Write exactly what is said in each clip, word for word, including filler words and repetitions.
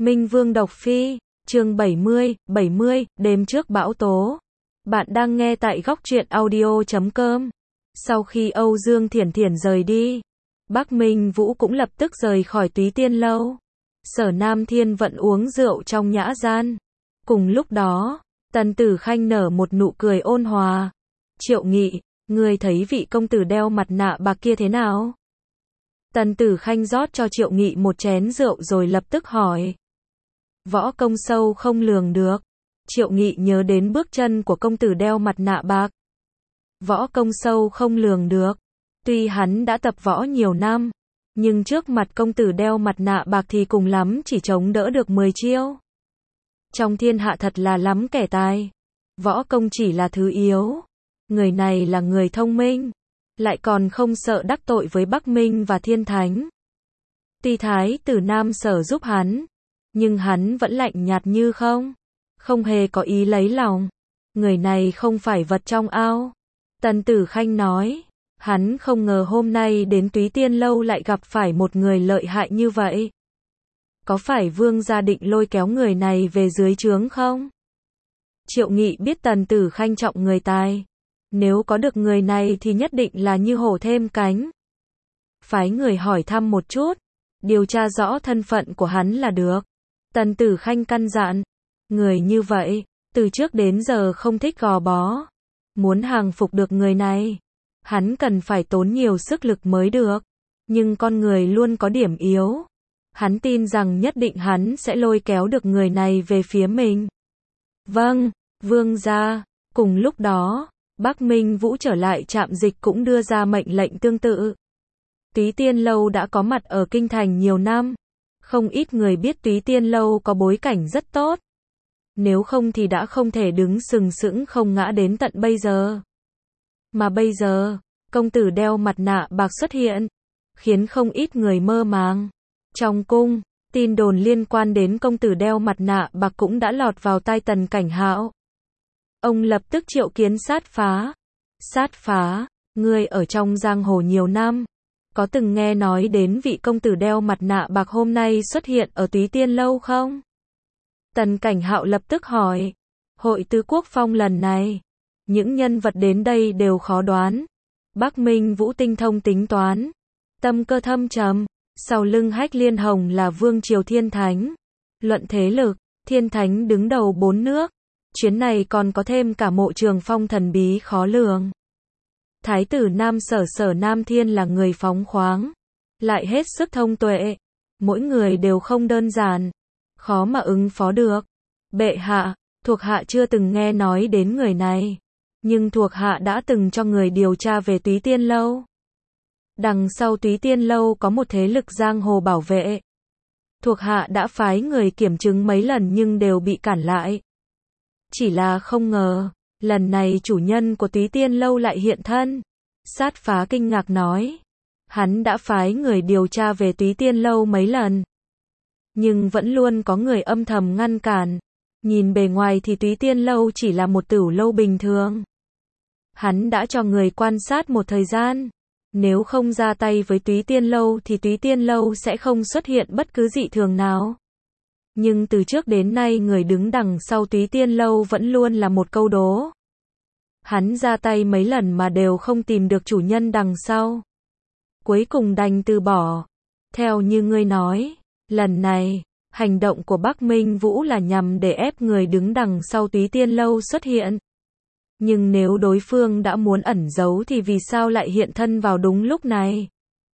Minh Vương độc phi, chương bảy mươi, bảy mươi, đêm trước bão tố. Bạn đang nghe tại góc truyện audio chấm com. Sau khi Âu Dương Thiển Thiển rời đi, Bắc Minh Vũ cũng lập tức rời khỏi Túy Tiên Lâu. Sở Nam Thiên vẫn uống rượu trong nhã gian. Cùng lúc đó, Tần Tử Khanh nở một nụ cười ôn hòa. Triệu Nghị, ngươi thấy vị công tử đeo mặt nạ bạc kia thế nào? Tần Tử Khanh rót cho Triệu Nghị một chén rượu rồi lập tức hỏi. Võ công sâu không lường được. Triệu Nghị nhớ đến bước chân của công tử đeo mặt nạ bạc. Võ công sâu không lường được. Tuy hắn đã tập võ nhiều năm, nhưng trước mặt công tử đeo mặt nạ bạc thì cùng lắm chỉ chống đỡ được mười chiêu. Trong thiên hạ thật là lắm kẻ tài. Võ công chỉ là thứ yếu. Người này là người thông minh, lại còn không sợ đắc tội với Bắc Minh và Thiên Thánh. Tuy Thái tử Nam Sở giúp hắn, nhưng hắn vẫn lạnh nhạt như không, không hề có ý lấy lòng. Người này không phải vật trong ao. Tần Tử Khanh nói, hắn không ngờ hôm nay đến Túy Tiên Lâu lại gặp phải một người lợi hại như vậy. Có phải Vương gia định lôi kéo người này về dưới trướng không? Triệu Nghị biết Tần Tử Khanh trọng người tài. Nếu có được người này thì nhất định là như hổ thêm cánh. Phái người hỏi thăm một chút, điều tra rõ thân phận của hắn là được. Tần Tử Khanh căn dặn, người như vậy, từ trước đến giờ không thích gò bó. Muốn hàng phục được người này, hắn cần phải tốn nhiều sức lực mới được. Nhưng con người luôn có điểm yếu. Hắn tin rằng nhất định hắn sẽ lôi kéo được người này về phía mình. Vâng, Vương gia. Cùng lúc đó, Bắc Minh Vũ trở lại trạm dịch cũng đưa ra mệnh lệnh tương tự. Túy Tiên Lâu đã có mặt ở Kinh Thành nhiều năm. Không ít người biết Túy Tiên Lâu có bối cảnh rất tốt. Nếu không thì đã không thể đứng sừng sững không ngã đến tận bây giờ. Mà bây giờ, công tử đeo mặt nạ bạc xuất hiện, khiến không ít người mơ màng. Trong cung, tin đồn liên quan đến công tử đeo mặt nạ bạc cũng đã lọt vào tai Tần Cảnh Hạo. Ông lập tức triệu kiến Sát Phá. Sát Phá, ngươi ở trong giang hồ nhiều năm, có từng nghe nói đến vị công tử đeo mặt nạ bạc hôm nay xuất hiện ở Túy Tiên Lâu không? Tần Cảnh Hạo lập tức hỏi. Hội Tứ Quốc Phong lần này, những nhân vật đến đây đều khó đoán. Bắc Minh Vũ tinh thông tính toán, tâm cơ thâm trầm. Sau lưng Hách Liên Hồng là Vương Triều Thiên Thánh. Luận thế lực, Thiên Thánh đứng đầu bốn nước. Chuyến này còn có thêm cả Mộ Trường Phong thần bí khó lường. Thái tử Nam Sở Sở Nam Thiên là người phóng khoáng, lại hết sức thông tuệ. Mỗi người đều không đơn giản, khó mà ứng phó được. Bệ hạ, thuộc hạ chưa từng nghe nói đến người này, nhưng thuộc hạ đã từng cho người điều tra về Túy Tiên Lâu. Đằng sau Túy Tiên Lâu có một thế lực giang hồ bảo vệ. Thuộc hạ đã phái người kiểm chứng mấy lần nhưng đều bị cản lại. Chỉ là không ngờ, lần này chủ nhân của Túy Tiên Lâu lại hiện thân. Sát Phá kinh ngạc nói. Hắn đã phái người điều tra về Túy Tiên Lâu mấy lần, nhưng vẫn luôn có người âm thầm ngăn cản. Nhìn bề ngoài thì Túy Tiên Lâu chỉ là một tửu lâu bình thường. Hắn đã cho người quan sát một thời gian. Nếu không ra tay với Túy Tiên Lâu thì Túy Tiên Lâu sẽ không xuất hiện bất cứ dị thường nào. Nhưng từ trước đến nay người đứng đằng sau Túy Tiên Lâu vẫn luôn là một câu đố. Hắn ra tay mấy lần mà đều không tìm được chủ nhân đằng sau. Cuối cùng đành từ bỏ. Theo như ngươi nói, lần này, hành động của Bắc Minh Vũ là nhằm để ép người đứng đằng sau Túy Tiên Lâu xuất hiện. Nhưng nếu đối phương đã muốn ẩn giấu thì vì sao lại hiện thân vào đúng lúc này?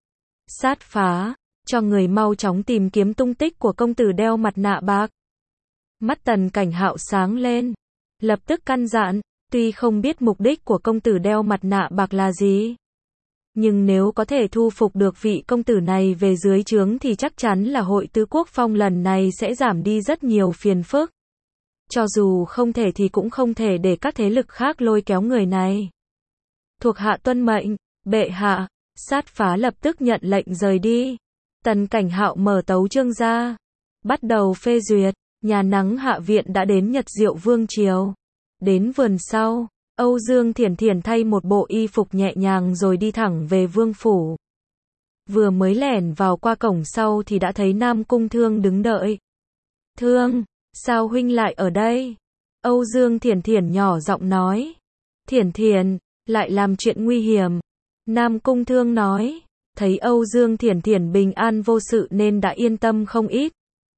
Sát Phá, cho người mau chóng tìm kiếm tung tích của công tử đeo mặt nạ bạc. Mắt Tần Cảnh Hạo sáng lên, lập tức căn dặn, tuy không biết mục đích của công tử đeo mặt nạ bạc là gì, nhưng nếu có thể thu phục được vị công tử này về dưới trướng thì chắc chắn là Hội Tứ Quốc Phong lần này sẽ giảm đi rất nhiều phiền phức. Cho dù không thể thì cũng không thể để các thế lực khác lôi kéo người này. Thuộc hạ tuân mệnh, bệ hạ. Sát Phá lập tức nhận lệnh rời đi. Tần Cảnh Hạo mở tấu chương ra, bắt đầu phê duyệt. Nhà nắng hạ viện đã đến Nhật Diệu Vương Triều. Đến vườn sau, Âu Dương Thiển Thiển thay một bộ y phục nhẹ nhàng rồi đi thẳng về vương phủ. Vừa mới lẻn vào qua cổng sau thì đã thấy Nam Cung Thương đứng đợi. Thương, sao huynh lại ở đây? Âu Dương Thiển Thiển nhỏ giọng nói. Thiển Thiển, lại làm chuyện nguy hiểm. Nam Cung Thương nói. Thấy Âu Dương Thiển Thiển bình an vô sự nên đã yên tâm không ít.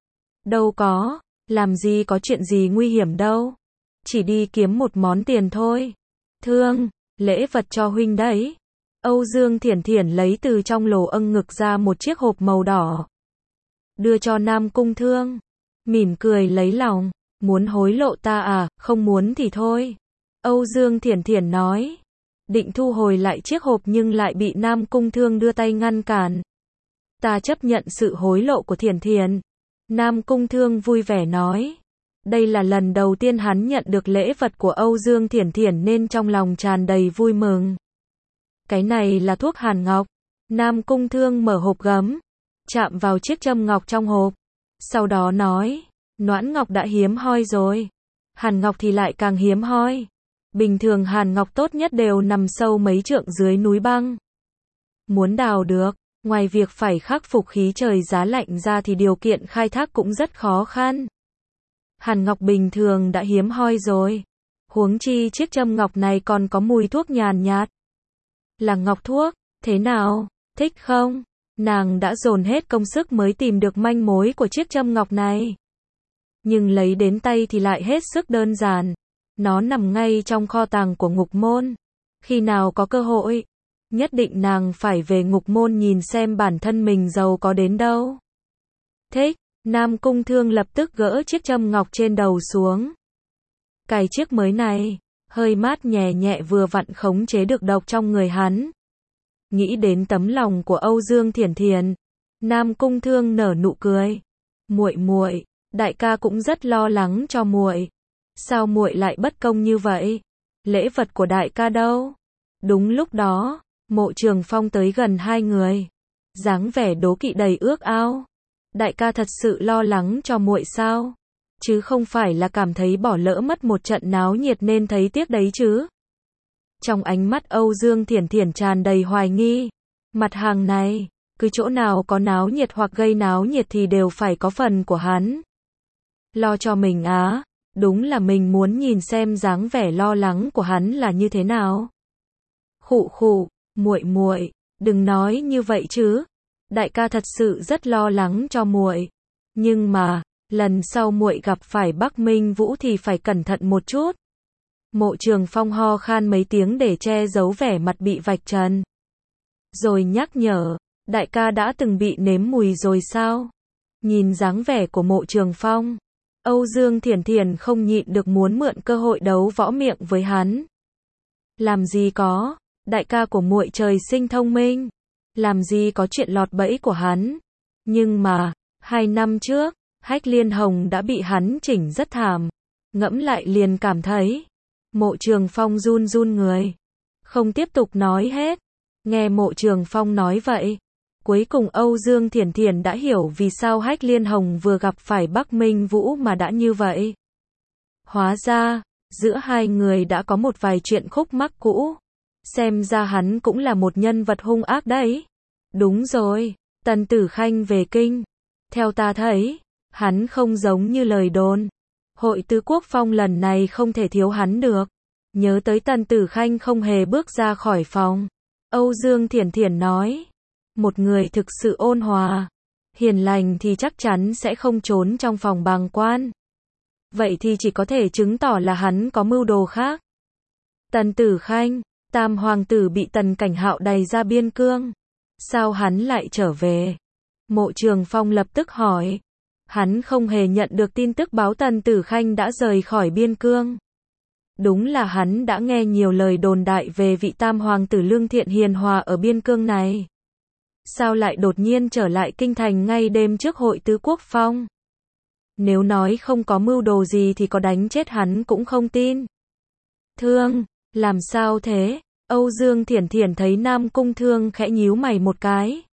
Đâu có, làm gì có chuyện gì nguy hiểm đâu. Chỉ đi kiếm một món tiền thôi. Thương, lễ vật cho huynh đấy. Âu Dương Thiển Thiển lấy từ trong lỗ âng ngực ra một chiếc hộp màu đỏ. Đưa cho Nam Cung Thương. Mỉm cười lấy lòng. Muốn hối lộ ta à, không muốn thì thôi. Âu Dương Thiển Thiển nói. Định thu hồi lại chiếc hộp nhưng lại bị Nam Cung Thương đưa tay ngăn cản. Ta chấp nhận sự hối lộ của Thiển Thiển. Nam Cung Thương vui vẻ nói. Đây là lần đầu tiên hắn nhận được lễ vật của Âu Dương Thiển Thiển nên trong lòng tràn đầy vui mừng. Cái này là thuốc hàn ngọc. Nam Cung Thương mở hộp gấm, chạm vào chiếc châm ngọc trong hộp. Sau đó nói, noãn ngọc đã hiếm hoi rồi. Hàn ngọc thì lại càng hiếm hoi. Bình thường hàn ngọc tốt nhất đều nằm sâu mấy trượng dưới núi băng. Muốn đào được, ngoài việc phải khắc phục khí trời giá lạnh ra thì điều kiện khai thác cũng rất khó khăn. Hàn ngọc bình thường đã hiếm hoi rồi. Huống chi chiếc châm ngọc này còn có mùi thuốc nhàn nhạt. Là ngọc thuốc, thế nào, thích không? Nàng đã dồn hết công sức mới tìm được manh mối của chiếc châm ngọc này. Nhưng lấy đến tay thì lại hết sức đơn giản. Nó nằm ngay trong kho tàng của ngục môn. Khi nào có cơ hội, nhất định nàng phải về ngục môn nhìn xem bản thân mình giàu có đến đâu. Thích, Nam Cung Thương lập tức gỡ chiếc châm ngọc trên đầu xuống. Cài chiếc mới này, hơi mát nhẹ nhẹ vừa vặn khống chế được độc trong người hắn. Nghĩ đến tấm lòng của Âu Dương Thiển Thiển, Nam Cung Thương nở nụ cười. Muội muội, đại ca cũng rất lo lắng cho muội. Sao muội lại bất công như vậy? Lễ vật của đại ca đâu? Đúng lúc đó, Mộ Trường Phong tới gần hai người, dáng vẻ đố kỵ đầy ước ao. Đại ca thật sự lo lắng cho muội sao? Chứ không phải là cảm thấy bỏ lỡ mất một trận náo nhiệt nên thấy tiếc đấy chứ? Trong ánh mắt Âu Dương Thiển Thiển tràn đầy hoài nghi. Mặt hàng này, cứ chỗ nào có náo nhiệt hoặc gây náo nhiệt thì đều phải có phần của hắn. Lo cho mình á? Đúng là mình muốn nhìn xem dáng vẻ lo lắng của hắn là như thế nào. Khụ khụ, muội muội, đừng nói như vậy chứ. Đại ca thật sự rất lo lắng cho muội. Nhưng mà, lần sau muội gặp phải Bắc Minh Vũ thì phải cẩn thận một chút. Mộ Trường Phong ho khan mấy tiếng để che giấu vẻ mặt bị vạch trần. Rồi nhắc nhở, đại ca đã từng bị nếm mùi rồi sao? Nhìn dáng vẻ của Mộ Trường Phong, Âu Dương Thiển Thiển không nhịn được muốn mượn cơ hội đấu võ miệng với hắn. Làm gì có, đại ca của muội trời sinh thông minh, làm gì có chuyện lọt bẫy của hắn. Nhưng mà, hai năm trước, Hách Liên Hồng đã bị hắn chỉnh rất thảm. Ngẫm lại liền cảm thấy. Mộ Trường Phong run run người. Không tiếp tục nói hết. Nghe Mộ Trường Phong nói vậy. Cuối cùng Âu Dương Thiển Thiển đã hiểu vì sao Hách Liên Hồng vừa gặp phải Bắc Minh Vũ mà đã như vậy. Hóa ra, giữa hai người đã có một vài chuyện khúc mắc cũ. Xem ra hắn cũng là một nhân vật hung ác đấy. Đúng rồi, Tần Tử Khanh về kinh. Theo ta thấy, hắn không giống như lời đồn. Hội Tứ Quốc Phong lần này không thể thiếu hắn được. Nhớ tới Tần Tử Khanh không hề bước ra khỏi phòng. Âu Dương Thiển Thiển nói. Một người thực sự ôn hòa, hiền lành thì chắc chắn sẽ không trốn trong phòng bàng quan. Vậy thì chỉ có thể chứng tỏ là hắn có mưu đồ khác. Tần Tử Khanh, Tam Hoàng tử bị Tần Cảnh Hạo đày ra biên cương. Sao hắn lại trở về? Mộ Trường Phong lập tức hỏi. Hắn không hề nhận được tin tức báo Tần Tử Khanh đã rời khỏi biên cương. Đúng là hắn đã nghe nhiều lời đồn đại về vị Tam Hoàng tử lương thiện hiền hòa ở biên cương này. Sao lại đột nhiên trở lại kinh thành ngay đêm trước Hội Tứ Quốc Phong? Nếu nói không có mưu đồ gì thì có đánh chết hắn cũng không tin. Thương, làm sao thế? Âu Dương Thiển Thiển thấy Nam Cung Thương khẽ nhíu mày một cái.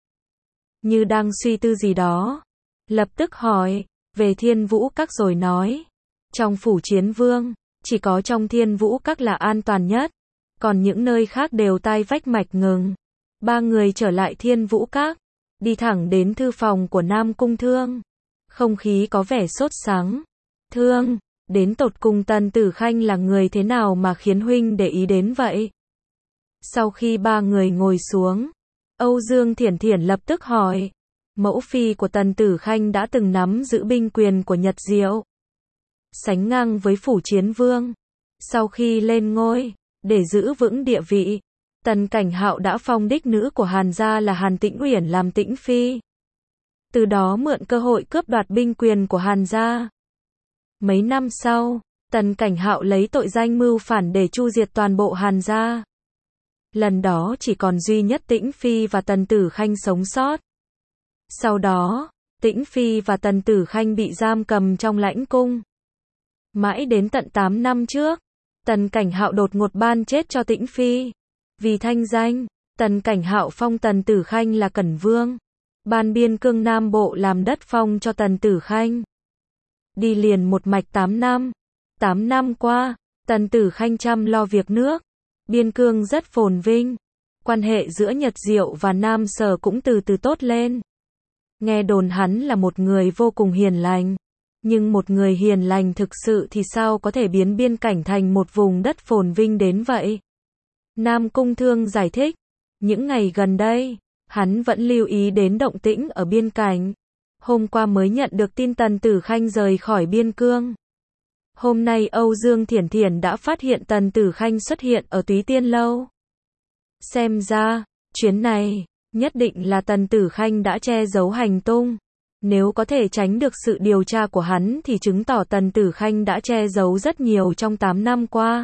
Như đang suy tư gì đó. Lập tức hỏi, về Thiên Vũ Các rồi nói. Trong phủ Chiến Vương, chỉ có trong Thiên Vũ Các là an toàn nhất. Còn những nơi khác đều tai vách mạch ngừng. Ba người trở lại Thiên Vũ Các, đi thẳng đến thư phòng của Nam Cung Thương. Không khí có vẻ sốt sắng. Thương, đến tột cùng Tần Tử Khanh là người thế nào mà khiến huynh để ý đến vậy? Sau khi ba người ngồi xuống, Âu Dương Thiển Thiển lập tức hỏi. Mẫu phi của Tần Tử Khanh đã từng nắm giữ binh quyền của Nhật Diệu, sánh ngang với Phủ Chiến Vương. Sau khi lên ngôi, để giữ vững địa vị, Tần Cảnh Hạo đã phong đích nữ của Hàn gia là Hàn Tĩnh Uyển làm Tĩnh phi. Từ đó mượn cơ hội cướp đoạt binh quyền của Hàn gia. Mấy năm sau, Tần Cảnh Hạo lấy tội danh mưu phản để chu diệt toàn bộ Hàn gia. Lần đó chỉ còn duy nhất Tĩnh phi và Tần Tử Khanh sống sót. Sau đó, Tĩnh phi và Tần Tử Khanh bị giam cầm trong lãnh cung. Mãi đến tận tám năm trước, Tần Cảnh Hạo đột ngột ban chết cho Tĩnh phi. Vì thanh danh, Tần Cảnh Hạo phong Tần Tử Khanh là Cẩn Vương, ban biên cương Nam Bộ làm đất phong cho Tần Tử Khanh. Đi liền một mạch tám năm. tám năm qua, Tần Tử Khanh chăm lo việc nước, biên cương rất phồn vinh. Quan hệ giữa Nhật Diệu và Nam Sở cũng từ từ tốt lên. Nghe đồn hắn là một người vô cùng hiền lành. Nhưng một người hiền lành thực sự thì sao có thể biến biên cảnh thành một vùng đất phồn vinh đến vậy? Nam Cung Thương giải thích, những ngày gần đây, hắn vẫn lưu ý đến động tĩnh ở biên cảnh. Hôm qua mới nhận được tin Tần Tử Khanh rời khỏi biên cương. Hôm nay Âu Dương Thiển Thiển đã phát hiện Tần Tử Khanh xuất hiện ở Túy Tiên Lâu. Xem ra, chuyến này, nhất định là Tần Tử Khanh đã che giấu hành tung. Nếu có thể tránh được sự điều tra của hắn thì chứng tỏ Tần Tử Khanh đã che giấu rất nhiều trong tám năm qua.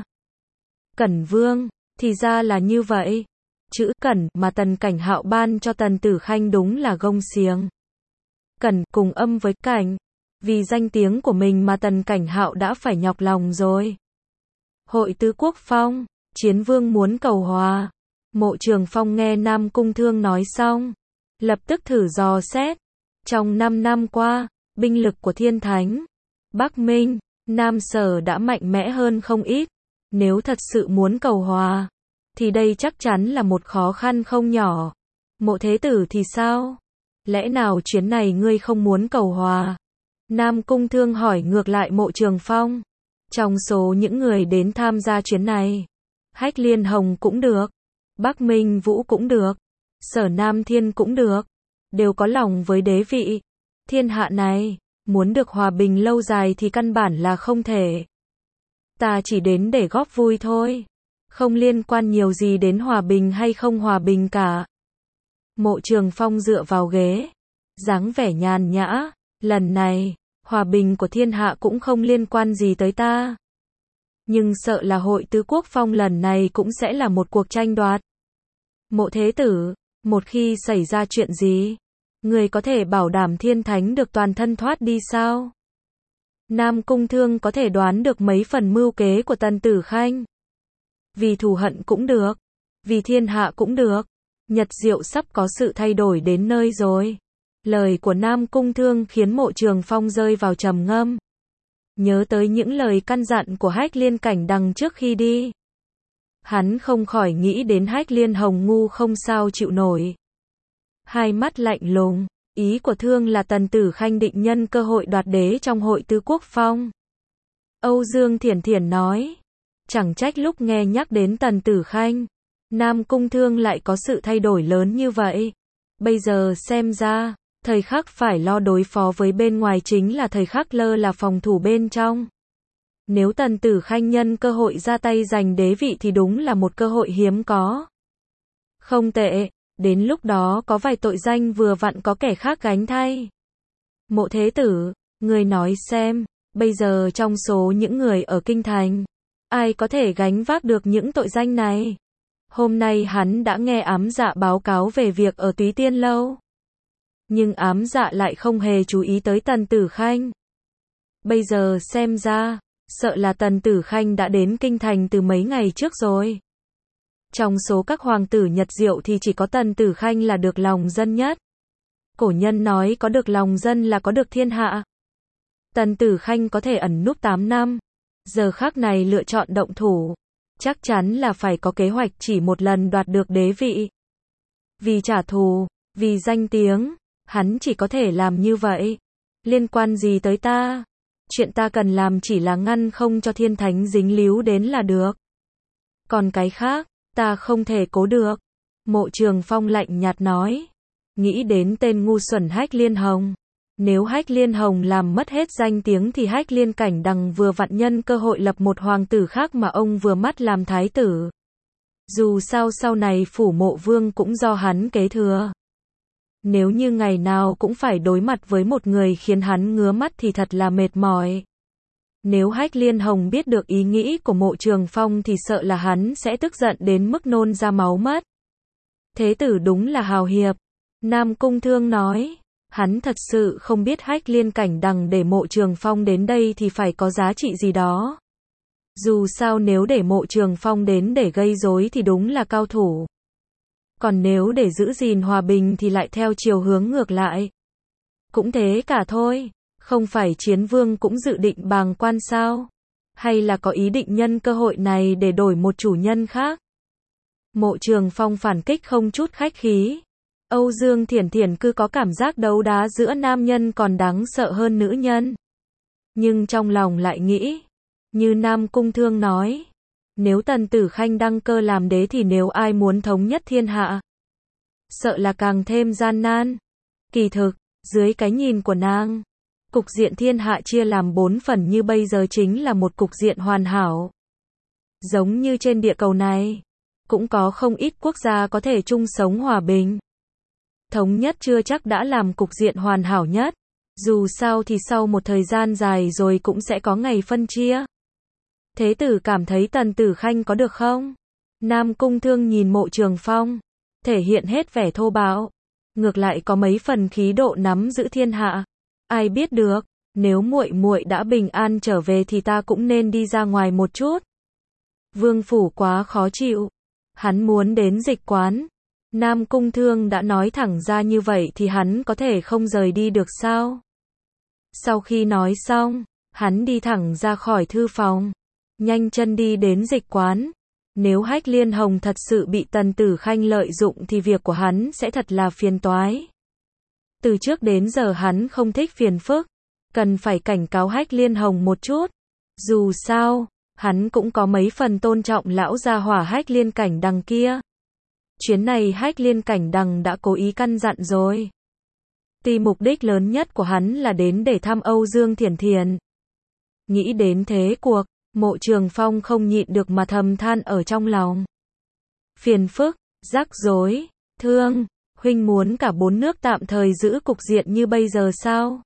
Cẩn Vương, thì ra là như vậy. Chữ Cẩn mà Tần Cảnh Hạo ban cho Tần Tử Khanh đúng là gông xiềng. Cẩn cùng âm với Cảnh. Vì danh tiếng của mình mà Tần Cảnh Hạo đã phải nhọc lòng rồi. Hội Tứ Quốc Phong, Chiến Vương muốn cầu hòa. Mộ Trường Phong nghe Nam Cung Thương nói xong, lập tức thử dò xét. Trong năm năm qua, binh lực của Thiên Thánh, Bắc Minh, Nam Sở đã mạnh mẽ hơn không ít. Nếu thật sự muốn cầu hòa, thì đây chắc chắn là một khó khăn không nhỏ. Mộ Thế Tử thì sao? Lẽ nào chuyến này ngươi không muốn cầu hòa? Nam Cung Thương hỏi ngược lại Mộ Trường Phong. Trong số những người đến tham gia chuyến này, Hách Liên Hồng cũng được, Bắc Minh Vũ cũng được, Sở Nam Thiên cũng được, đều có lòng với đế vị. Thiên hạ này, muốn được hòa bình lâu dài thì căn bản là không thể. Ta chỉ đến để góp vui thôi, không liên quan nhiều gì đến hòa bình hay không hòa bình cả. Mộ Trường Phong dựa vào ghế, dáng vẻ nhàn nhã, lần này, hòa bình của thiên hạ cũng không liên quan gì tới ta. Nhưng sợ là Hội Tứ Quốc Phong lần này cũng sẽ là một cuộc tranh đoạt. Mộ Thế Tử, một khi xảy ra chuyện gì, người có thể bảo đảm Thiên Thánh được toàn thân thoát đi sao? Nam Cung Thương có thể đoán được mấy phần mưu kế của Tần Tử Khanh. Vì thù hận cũng được, vì thiên hạ cũng được. Nhật Diệu sắp có sự thay đổi đến nơi rồi. Lời của Nam Cung Thương khiến Mộ Trường Phong rơi vào trầm ngâm. Nhớ tới những lời căn dặn của Hách Liên Cảnh đằng trước khi đi. Hắn không khỏi nghĩ đến Hách Liên Hồng ngu không sao chịu nổi. Hai mắt lạnh lùng, ý của Thương là Tần Tử Khanh định nhân cơ hội đoạt đế trong Hội Tứ Quốc Phong. Âu Dương Thiển Thiển nói, chẳng trách lúc nghe nhắc đến Tần Tử Khanh, Nam Cung Thương lại có sự thay đổi lớn như vậy. Bây giờ xem ra, thời khắc phải lo đối phó với bên ngoài chính là thời khắc lơ là phòng thủ bên trong. Nếu Tần Tử Khanh nhân cơ hội ra tay giành đế vị thì đúng là một cơ hội hiếm có. Không tệ, đến lúc đó có vài tội danh vừa vặn có kẻ khác gánh thay. Mộ Thế Tử, người nói xem, bây giờ trong số những người ở Kinh Thành, ai có thể gánh vác được những tội danh này? Hôm nay hắn đã nghe Ám Dạ báo cáo về việc ở Túy Tiên Lâu. Nhưng Ám Dạ lại không hề chú ý tới Tần Tử Khanh. Bây giờ xem ra, sợ là Tần Tử Khanh đã đến Kinh Thành từ mấy ngày trước rồi. Trong số các hoàng tử Nhật Diệu thì chỉ có Tần Tử Khanh là được lòng dân nhất. Cổ nhân nói có được lòng dân là có được thiên hạ. Tần Tử Khanh có thể ẩn núp tám năm. Giờ khắc này lựa chọn động thủ. Chắc chắn là phải có kế hoạch chỉ một lần đoạt được đế vị. Vì trả thù, vì danh tiếng, hắn chỉ có thể làm như vậy. Liên quan gì tới ta? Chuyện ta cần làm chỉ là ngăn không cho thiên thánh dính líu đến là được. Còn cái khác, ta không thể cố được. Mộ Trường Phong lạnh nhạt nói. Nghĩ đến tên ngu xuẩn Hách Liên Hồng. Nếu Hách Liên Hồng làm mất hết danh tiếng thì Hách Liên Cảnh Đằng vừa vặn nhân cơ hội lập một hoàng tử khác mà ông vừa mắt làm thái tử. Dù sao sau này phủ Mộ Vương cũng do hắn kế thừa. Nếu như ngày nào cũng phải đối mặt với một người khiến hắn ngứa mắt thì thật là mệt mỏi. Nếu Hách Liên Hồng biết được ý nghĩ của Mộ Trường Phong thì sợ là hắn sẽ tức giận đến mức nôn ra máu mất. Thế tử đúng là hào hiệp. Nam Cung Thương nói. Hắn thật sự không biết Hách Liên Cảnh Đằng để Mộ Trường Phong đến đây thì phải có giá trị gì đó. Dù sao nếu để Mộ Trường Phong đến để gây rối thì đúng là cao thủ. Còn nếu để giữ gìn hòa bình thì lại theo chiều hướng ngược lại. Cũng thế cả thôi. Không phải Chiến Vương cũng dự định bàng quan sao? Hay là có ý định nhân cơ hội này để đổi một chủ nhân khác? Mộ Trường Phong phản kích không chút khách khí. Âu Dương Thiển Thiển cứ có cảm giác đấu đá giữa nam nhân còn đáng sợ hơn nữ nhân. Nhưng trong lòng lại nghĩ, như Nam Cung Thương nói, nếu Tần Tử Khanh đăng cơ làm đế thì nếu ai muốn thống nhất thiên hạ, sợ là càng thêm gian nan. Kỳ thực, dưới cái nhìn của nàng, cục diện thiên hạ chia làm bốn phần như bây giờ chính là một cục diện hoàn hảo. Giống như trên địa cầu này, cũng có không ít quốc gia có thể chung sống hòa bình. Thống nhất chưa chắc đã làm cục diện hoàn hảo nhất. Dù sao thì sau một thời gian dài rồi cũng sẽ có ngày phân chia. Thế tử cảm thấy Tần Tử Khanh có được không? Nam Cung Thương nhìn Mộ Trường Phong, thể hiện hết vẻ thô bạo. Ngược lại có mấy phần khí độ nắm giữ thiên hạ. Ai biết được, nếu muội muội đã bình an trở về thì ta cũng nên đi ra ngoài một chút. Vương phủ quá khó chịu. Hắn muốn đến Dịch Quán. Nam Cung Thương đã nói thẳng ra như vậy thì hắn có thể không rời đi được sao? Sau khi nói xong, hắn đi thẳng ra khỏi thư phòng, nhanh chân đi đến Dịch Quán. Nếu Hách Liên Hồng thật sự bị Tần Tử Khanh lợi dụng thì việc của hắn sẽ thật là phiền toái. Từ trước đến giờ hắn không thích phiền phức, cần phải cảnh cáo Hách Liên Hồng một chút. Dù sao, hắn cũng có mấy phần tôn trọng lão gia hỏa Hách Liên Cảnh Đằng kia. Chuyến này Hách Liên Cảnh Đằng đã cố ý căn dặn rồi. Tuy mục đích lớn nhất của hắn là đến để thăm Âu Dương Thiển Thiển. Nghĩ đến thế cuộc, Mộ Trường Phong không nhịn được mà thầm than ở trong lòng. Phiền phức, rắc rối, thương, huynh muốn cả bốn nước tạm thời giữ cục diện như bây giờ sao?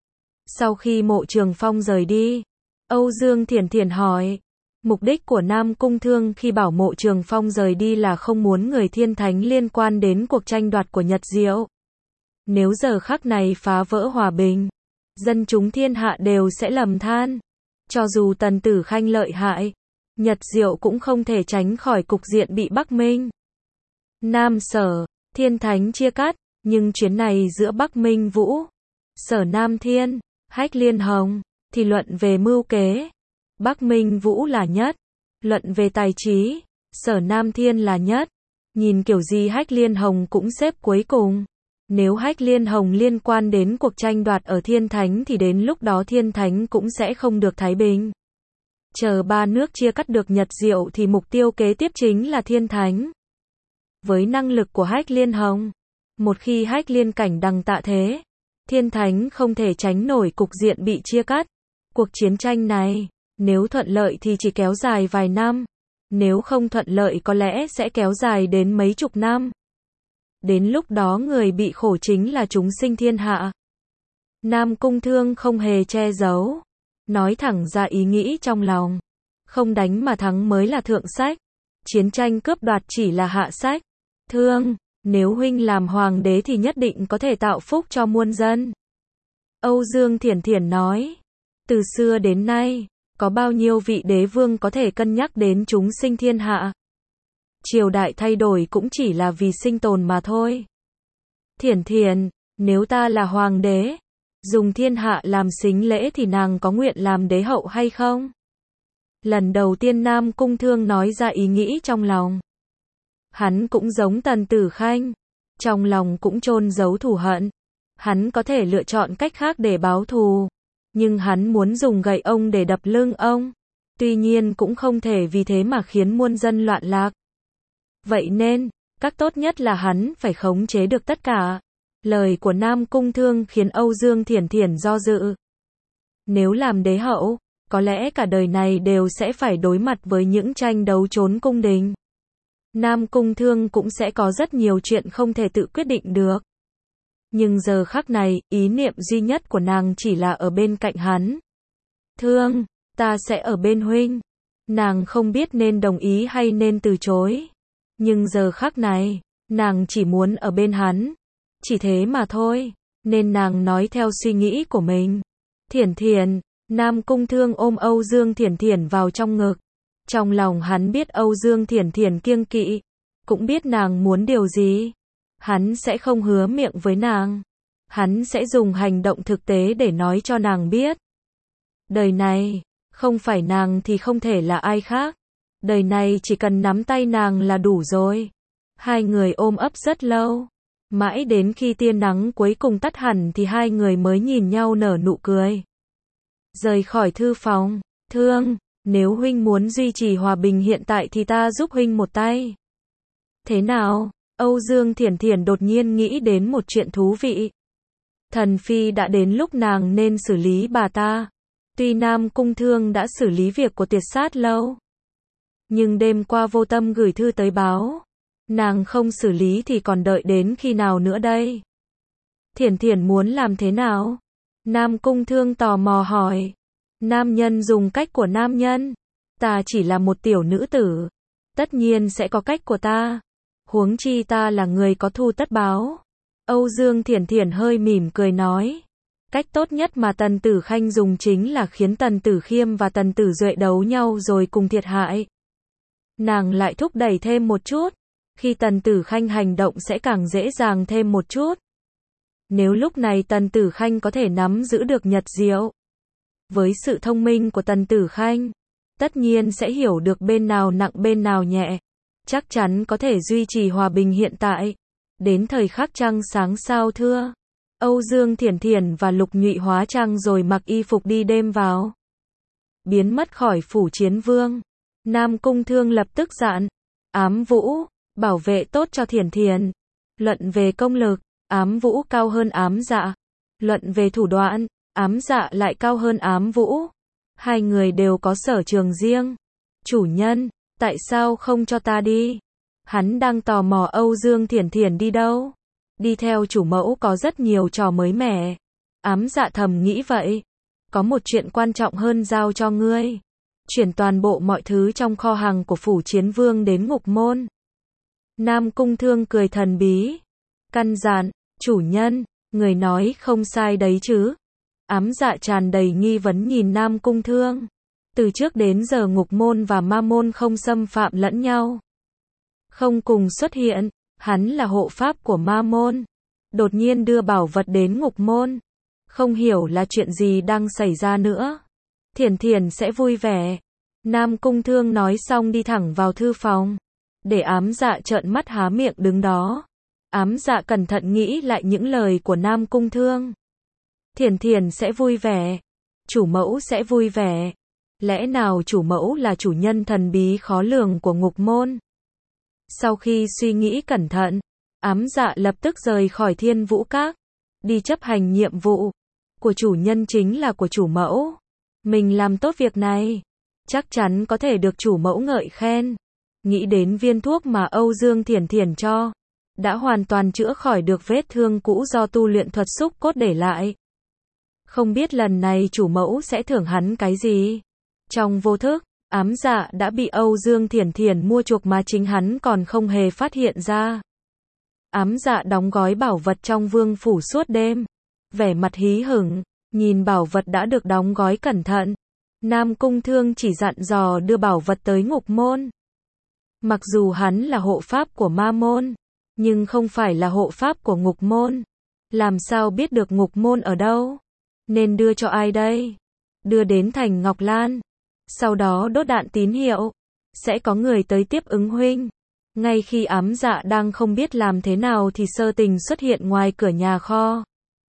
Sau khi Mộ Trường Phong rời đi, Âu Dương Thiển Thiển hỏi. Mục đích của Nam Cung Thương khi bảo Mộ Trường Phong rời đi là không muốn người thiên thánh liên quan đến cuộc tranh đoạt của Nhật Diệu. Nếu giờ khắc này phá vỡ hòa bình, dân chúng thiên hạ đều sẽ lầm than. Cho dù Tần Tử Khanh lợi hại, Nhật Diệu cũng không thể tránh khỏi cục diện bị Bắc Minh, Nam Sở, Thiên Thánh chia cắt. Nhưng chuyến này giữa Bắc Minh Vũ, Sở Nam Thiên, Hách Liên Hồng, thì luận về mưu kế, Bắc Minh Vũ là nhất. Luận về tài trí, Sở Nam Thiên là nhất. Nhìn kiểu gì Hách Liên Hồng cũng xếp cuối cùng. Nếu Hách Liên Hồng liên quan đến cuộc tranh đoạt ở Thiên Thánh thì đến lúc đó Thiên Thánh cũng sẽ không được thái bình. Chờ ba nước chia cắt được Nhật Diệu thì mục tiêu kế tiếp chính là Thiên Thánh. Với năng lực của Hách Liên Hồng, một khi Hách Liên Cảnh Đằng tạ thế, Thiên Thánh không thể tránh nổi cục diện bị chia cắt. Cuộc chiến tranh này, nếu thuận lợi thì chỉ kéo dài vài năm. Nếu không thuận lợi có lẽ sẽ kéo dài đến mấy chục năm. Đến lúc đó người bị khổ chính là chúng sinh thiên hạ. Nam Cung Thương không hề che giấu, nói thẳng ra ý nghĩ trong lòng. Không đánh mà thắng mới là thượng sách. Chiến tranh cướp đoạt chỉ là hạ sách. Thương, nếu huynh làm hoàng đế thì nhất định có thể tạo phúc cho muôn dân. Âu Dương Thiển Thiển nói. Từ xưa đến nay, có bao nhiêu vị đế vương có thể cân nhắc đến chúng sinh thiên hạ. Triều đại thay đổi cũng chỉ là vì sinh tồn mà thôi. Thiển Thiển, nếu ta là hoàng đế, dùng thiên hạ làm sính lễ thì nàng có nguyện làm đế hậu hay không? Lần đầu tiên Nam Cung Thương nói ra ý nghĩ trong lòng. Hắn cũng giống Tần Tử Khanh, trong lòng cũng chôn giấu thù hận. Hắn có thể lựa chọn cách khác để báo thù, nhưng hắn muốn dùng gậy ông để đập lưng ông. Tuy nhiên cũng không thể vì thế mà khiến muôn dân loạn lạc. Vậy nên, cách tốt nhất là hắn phải khống chế được tất cả. Lời của Nam Cung Thương khiến Âu Dương Thiển Thiển do dự. Nếu làm đế hậu, có lẽ cả đời này đều sẽ phải đối mặt với những tranh đấu trốn cung đình. Nam Cung Thương cũng sẽ có rất nhiều chuyện không thể tự quyết định được. Nhưng giờ khắc này, ý niệm duy nhất của nàng chỉ là ở bên cạnh hắn. Thương, ta sẽ ở bên huynh. Nàng không biết nên đồng ý hay nên từ chối. Nhưng giờ khắc này, nàng chỉ muốn ở bên hắn. Chỉ thế mà thôi, nên nàng nói theo suy nghĩ của mình. Thiển Thiển, Nam Cung Thương ôm Âu Dương Thiển Thiển vào trong ngực. Trong lòng hắn biết Âu Dương Thiển Thiển kiêng kỵ, cũng biết nàng muốn điều gì. Hắn sẽ không hứa miệng với nàng. Hắn sẽ dùng hành động thực tế để nói cho nàng biết. Đời này, không phải nàng thì không thể là ai khác. Đời này chỉ cần nắm tay nàng là đủ rồi. Hai người ôm ấp rất lâu. Mãi đến khi tia nắng cuối cùng tắt hẳn thì hai người mới nhìn nhau nở nụ cười. Rời khỏi thư phòng, Thương, nếu huynh muốn duy trì hòa bình hiện tại thì ta giúp huynh một tay. Thế nào? Âu Dương Thiển Thiển đột nhiên nghĩ đến một chuyện thú vị. Thần phi đã đến lúc nàng nên xử lý bà ta. Tuy Nam Cung Thương đã xử lý việc của Tiệt Sát lâu, nhưng đêm qua vô tâm gửi thư tới báo. Nàng không xử lý thì còn đợi đến khi nào nữa đây? Thiển Thiển muốn làm thế nào? Nam Cung Thương tò mò hỏi. Nam nhân dùng cách của nam nhân. Ta chỉ là một tiểu nữ tử. Tất nhiên sẽ có cách của ta. Huống chi ta là người có thù tất báo. Âu Dương Thiển Thiển hơi mỉm cười nói. Cách tốt nhất mà Tần Tử Khanh dùng chính là khiến Tần Tử Khiêm và Tần Tử Duệ đấu nhau rồi cùng thiệt hại. Nàng lại thúc đẩy thêm một chút. Khi Tần Tử Khanh hành động sẽ càng dễ dàng thêm một chút. Nếu lúc này Tần Tử Khanh có thể nắm giữ được Nhật Diệu, với sự thông minh của Tần Tử Khanh, tất nhiên sẽ hiểu được bên nào nặng bên nào nhẹ. Chắc chắn có thể duy trì hòa bình hiện tại. Đến thời khắc trăng sáng sao thưa. Âu Dương Thiển Thiển và Lục Nhụy hóa trang rồi mặc y phục đi đêm vào. Biến mất khỏi phủ Chiến Vương. Nam Cung Thương lập tức dặn. Ám Vũ, bảo vệ tốt cho Thiển Thiển. Luận về công lực, Ám Vũ cao hơn Ám Dạ. Luận về thủ đoạn, Ám Dạ lại cao hơn Ám Vũ. Hai người đều có sở trường riêng. Chủ nhân, tại sao không cho ta đi? Hắn đang tò mò Âu Dương Thiển Thiển đi đâu? Đi theo chủ mẫu có rất nhiều trò mới mẻ. Ám Dạ thầm nghĩ vậy. Có một chuyện quan trọng hơn giao cho ngươi. Chuyển toàn bộ mọi thứ trong kho hàng của phủ Chiến Vương đến Ngục Môn. Nam Cung Thương cười thần bí. Căn dặn, chủ nhân, người nói không sai đấy chứ? Ám Dạ tràn đầy nghi vấn nhìn Nam Cung Thương. Từ trước đến giờ Ngục Môn và Ma Môn không xâm phạm lẫn nhau. Không cùng xuất hiện, hắn là hộ pháp của Ma Môn. Đột nhiên đưa bảo vật đến Ngục Môn. Không hiểu là chuyện gì đang xảy ra nữa. Thiển Thiển sẽ vui vẻ. Nam Cung Thương nói xong đi thẳng vào thư phòng. Để Ám Dạ trợn mắt há miệng đứng đó. Ám Dạ cẩn thận nghĩ lại những lời của Nam Cung Thương. Thiển Thiển sẽ vui vẻ. Chủ mẫu sẽ vui vẻ. Lẽ nào chủ mẫu là chủ nhân thần bí khó lường của Ngục Môn? Sau khi suy nghĩ cẩn thận, Ám Dạ lập tức rời khỏi Thiên Vũ Các. Đi chấp hành nhiệm vụ. Của chủ nhân chính là của chủ mẫu. Mình làm tốt việc này, chắc chắn có thể được chủ mẫu ngợi khen. Nghĩ đến viên thuốc mà Âu Dương Thiển Thiển cho. Đã hoàn toàn chữa khỏi được vết thương cũ do tu luyện thuật xúc cốt để lại. Không biết lần này chủ mẫu sẽ thưởng hắn cái gì? Trong vô thức, Ám Dạ đã bị Âu Dương Thiển Thiển mua chuộc mà chính hắn còn không hề phát hiện ra. Ám Dạ đóng gói bảo vật trong vương phủ suốt đêm. Vẻ mặt hí hửng, nhìn bảo vật đã được đóng gói cẩn thận. Nam Cung Thương chỉ dặn dò đưa bảo vật tới Ngục Môn. Mặc dù hắn là hộ pháp của Ma Môn, nhưng không phải là hộ pháp của Ngục Môn. Làm sao biết được Ngục Môn ở đâu? Nên đưa cho ai đây? Đưa đến thành Ngọc Lan. Sau đó đốt đạn tín hiệu. Sẽ có người tới tiếp ứng huynh. Ngay khi Ám Dạ đang không biết làm thế nào thì Sơ Tình xuất hiện ngoài cửa nhà kho.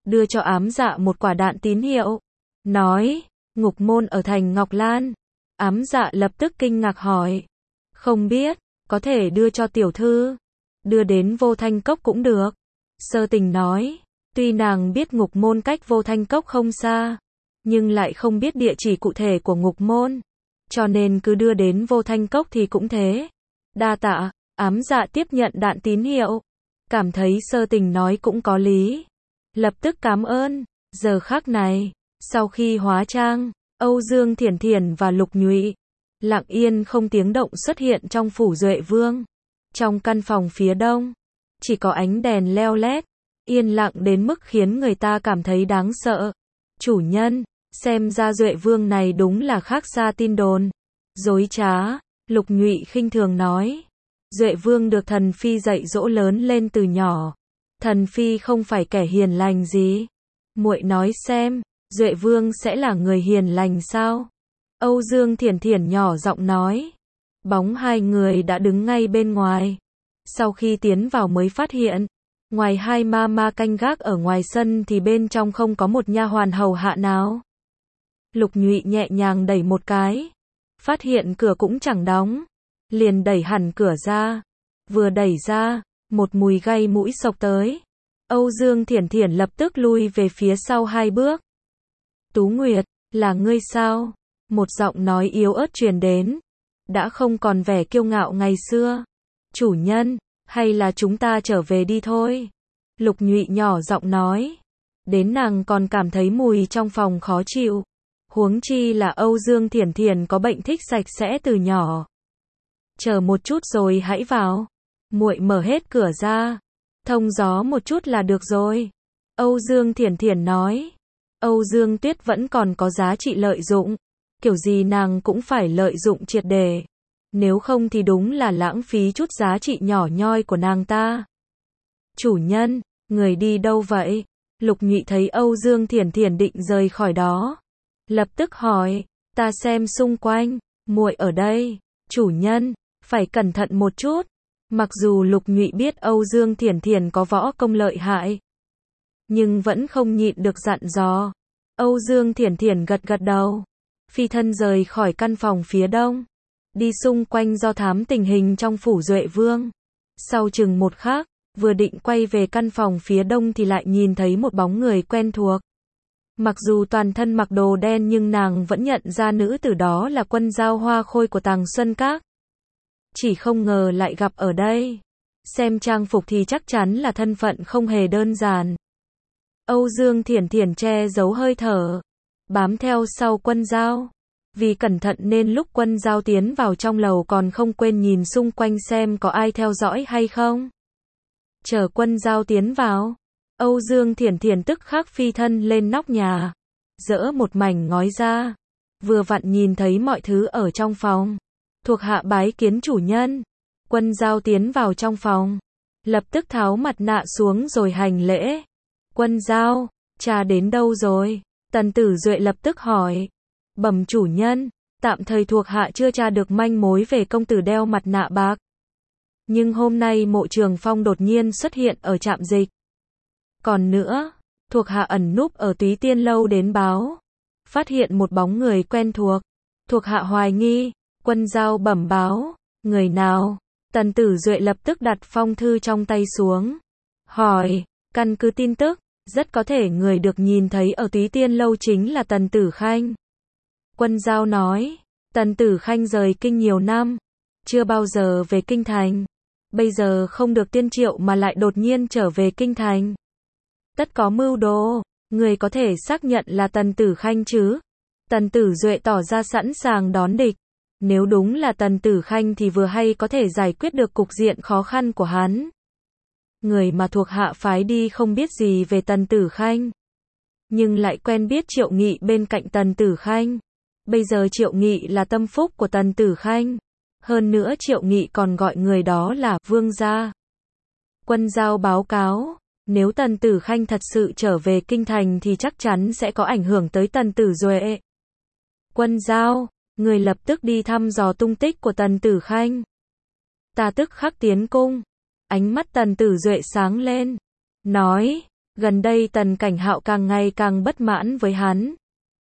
đưa cho ám dạ một quả đạn tín hiệu. Nói, ngục môn ở thành Ngọc Lan. Ám dạ lập tức kinh ngạc hỏi. Không biết, có thể đưa cho tiểu thư. Đưa đến Vô Thanh Cốc cũng được. Sơ Tình nói, tuy nàng biết ngục môn cách Vô Thanh Cốc không xa, nhưng lại không biết địa chỉ cụ thể của ngục môn. Cho nên cứ đưa đến Vô Thanh Cốc thì cũng thế. Đa tạ, ám dạ tiếp nhận đạn tín hiệu. Cảm thấy Sơ Tình nói cũng có lý. Lập tức cảm ơn. Giờ khắc này, sau khi hóa trang, Âu Dương Thiển Thiển và Lục Nhụy lặng yên không tiếng động xuất hiện trong phủ Duệ Vương. Trong căn phòng phía đông, chỉ có ánh đèn leo lét, yên lặng đến mức khiến người ta cảm thấy đáng sợ. Chủ nhân, xem ra Duệ Vương này đúng là khác xa tin đồn. Dối trá, Lục Nhụy khinh thường nói. Duệ Vương được Thần Phi dạy dỗ lớn lên từ nhỏ. Thần Phi không phải kẻ hiền lành gì. Muội nói xem, Duệ Vương sẽ là người hiền lành sao? Âu Dương Thiển Thiển nhỏ giọng nói. Bóng hai người đã đứng ngay bên ngoài. Sau khi tiến vào mới phát hiện, ngoài hai ma ma canh gác ở ngoài sân thì bên trong không có một nha hoàn hầu hạ nào. Lục Nhụy nhẹ nhàng đẩy một cái, phát hiện cửa cũng chẳng đóng, liền đẩy hẳn cửa ra. Vừa đẩy ra, một mùi gây mũi xộc tới. Âu Dương Thiển Thiển lập tức lui về phía sau hai bước. Tú Nguyệt, là ngươi sao? Một giọng nói yếu ớt truyền đến. Đã không còn vẻ kiêu ngạo ngày xưa. Chủ nhân, hay là chúng ta trở về đi thôi? Lục Nhụy nhỏ giọng nói. Đến nàng còn cảm thấy mùi trong phòng khó chịu. Huống chi là Âu Dương Thiển Thiển có bệnh thích sạch sẽ từ nhỏ. Chờ một chút rồi hãy vào. Muội mở hết cửa ra. Thông gió một chút là được rồi. Âu Dương Thiển Thiển nói. Âu Dương Tuyết vẫn còn có giá trị lợi dụng. Kiểu gì nàng cũng phải lợi dụng triệt để. Nếu không thì đúng là lãng phí chút giá trị nhỏ nhoi của nàng ta. Chủ nhân, người đi đâu vậy? Lục Nhụy thấy Âu Dương Thiển Thiển định rời khỏi đó. Lập tức hỏi, ta xem xung quanh, muội ở đây. Chủ nhân, phải cẩn thận một chút. Mặc dù Lục Nhụy biết Âu Dương Thiển Thiển có võ công lợi hại, nhưng vẫn không nhịn được dặn dò. Âu Dương Thiển Thiển gật gật đầu. Phi thân rời khỏi căn phòng phía đông. Đi xung quanh do thám tình hình trong phủ Duệ Vương. Sau chừng một khắc, vừa định quay về căn phòng phía đông thì lại nhìn thấy một bóng người quen thuộc. Mặc dù toàn thân mặc đồ đen nhưng nàng vẫn nhận ra nữ tử đó là Quân Dao Hoa Khôi của Tàng Xuân Các. Chỉ không ngờ lại gặp ở đây. Xem trang phục thì chắc chắn là thân phận không hề đơn giản. Âu Dương Thiển Thiển che giấu hơi thở, bám theo sau Quân Dao. Vì cẩn thận nên lúc Quân Dao tiến vào trong lầu còn không quên nhìn xung quanh xem có ai theo dõi hay không. Chờ Quân Dao tiến vào, Âu Dương Thiển Thiển tức khắc phi thân lên nóc nhà, dỡ một mảnh ngói ra. Vừa vặn nhìn thấy mọi thứ ở trong phòng. Thuộc hạ bái kiến chủ nhân. Quân Dao tiến vào trong phòng, lập tức tháo mặt nạ xuống rồi hành lễ. Quân Dao, cha đến đâu rồi? Tần Tử Duệ lập tức hỏi. Bẩm chủ nhân, tạm thời thuộc hạ chưa tra được manh mối về công tử đeo mặt nạ bạc. Nhưng hôm nay Mộ Trường Phong đột nhiên xuất hiện ở trạm dịch. Còn nữa, thuộc hạ ẩn núp ở Túy Tiên Lâu đến báo. Phát hiện một bóng người quen thuộc. Thuộc hạ hoài nghi. Quân Dao bẩm báo. Người nào? Tần Tử Duệ lập tức đặt phong thư trong tay xuống. Hỏi, căn cứ tin tức, rất có thể người được nhìn thấy ở Túy Tiên Lâu chính là Tần Tử Khanh. Quân Dao nói, Tần Tử Khanh rời kinh nhiều năm, chưa bao giờ về kinh thành. Bây giờ không được tiên triệu mà lại đột nhiên trở về kinh thành. Tất có mưu đồ, người có thể xác nhận là Tần Tử Khanh chứ? Tần Tử Duệ tỏ ra sẵn sàng đón địch. Nếu đúng là Tần Tử Khanh thì vừa hay có thể giải quyết được cục diện khó khăn của hắn. Người mà thuộc hạ phái đi không biết gì về Tần Tử Khanh, nhưng lại quen biết Triệu Nghị bên cạnh Tần Tử Khanh. Bây giờ Triệu Nghị là tâm phúc của Tần Tử Khanh. Hơn nữa Triệu Nghị còn gọi người đó là Vương gia. Quân Dao báo cáo, nếu Tần Tử Khanh thật sự trở về kinh thành thì chắc chắn sẽ có ảnh hưởng tới Tần Tử Duệ. Quân Dao, người lập tức đi thăm dò tung tích của Tần Tử Khanh. Ta tức khắc tiến cung. Ánh mắt Tần Tử Duệ sáng lên, nói, Gần đây Tần Cảnh Hạo càng ngày càng bất mãn với hắn.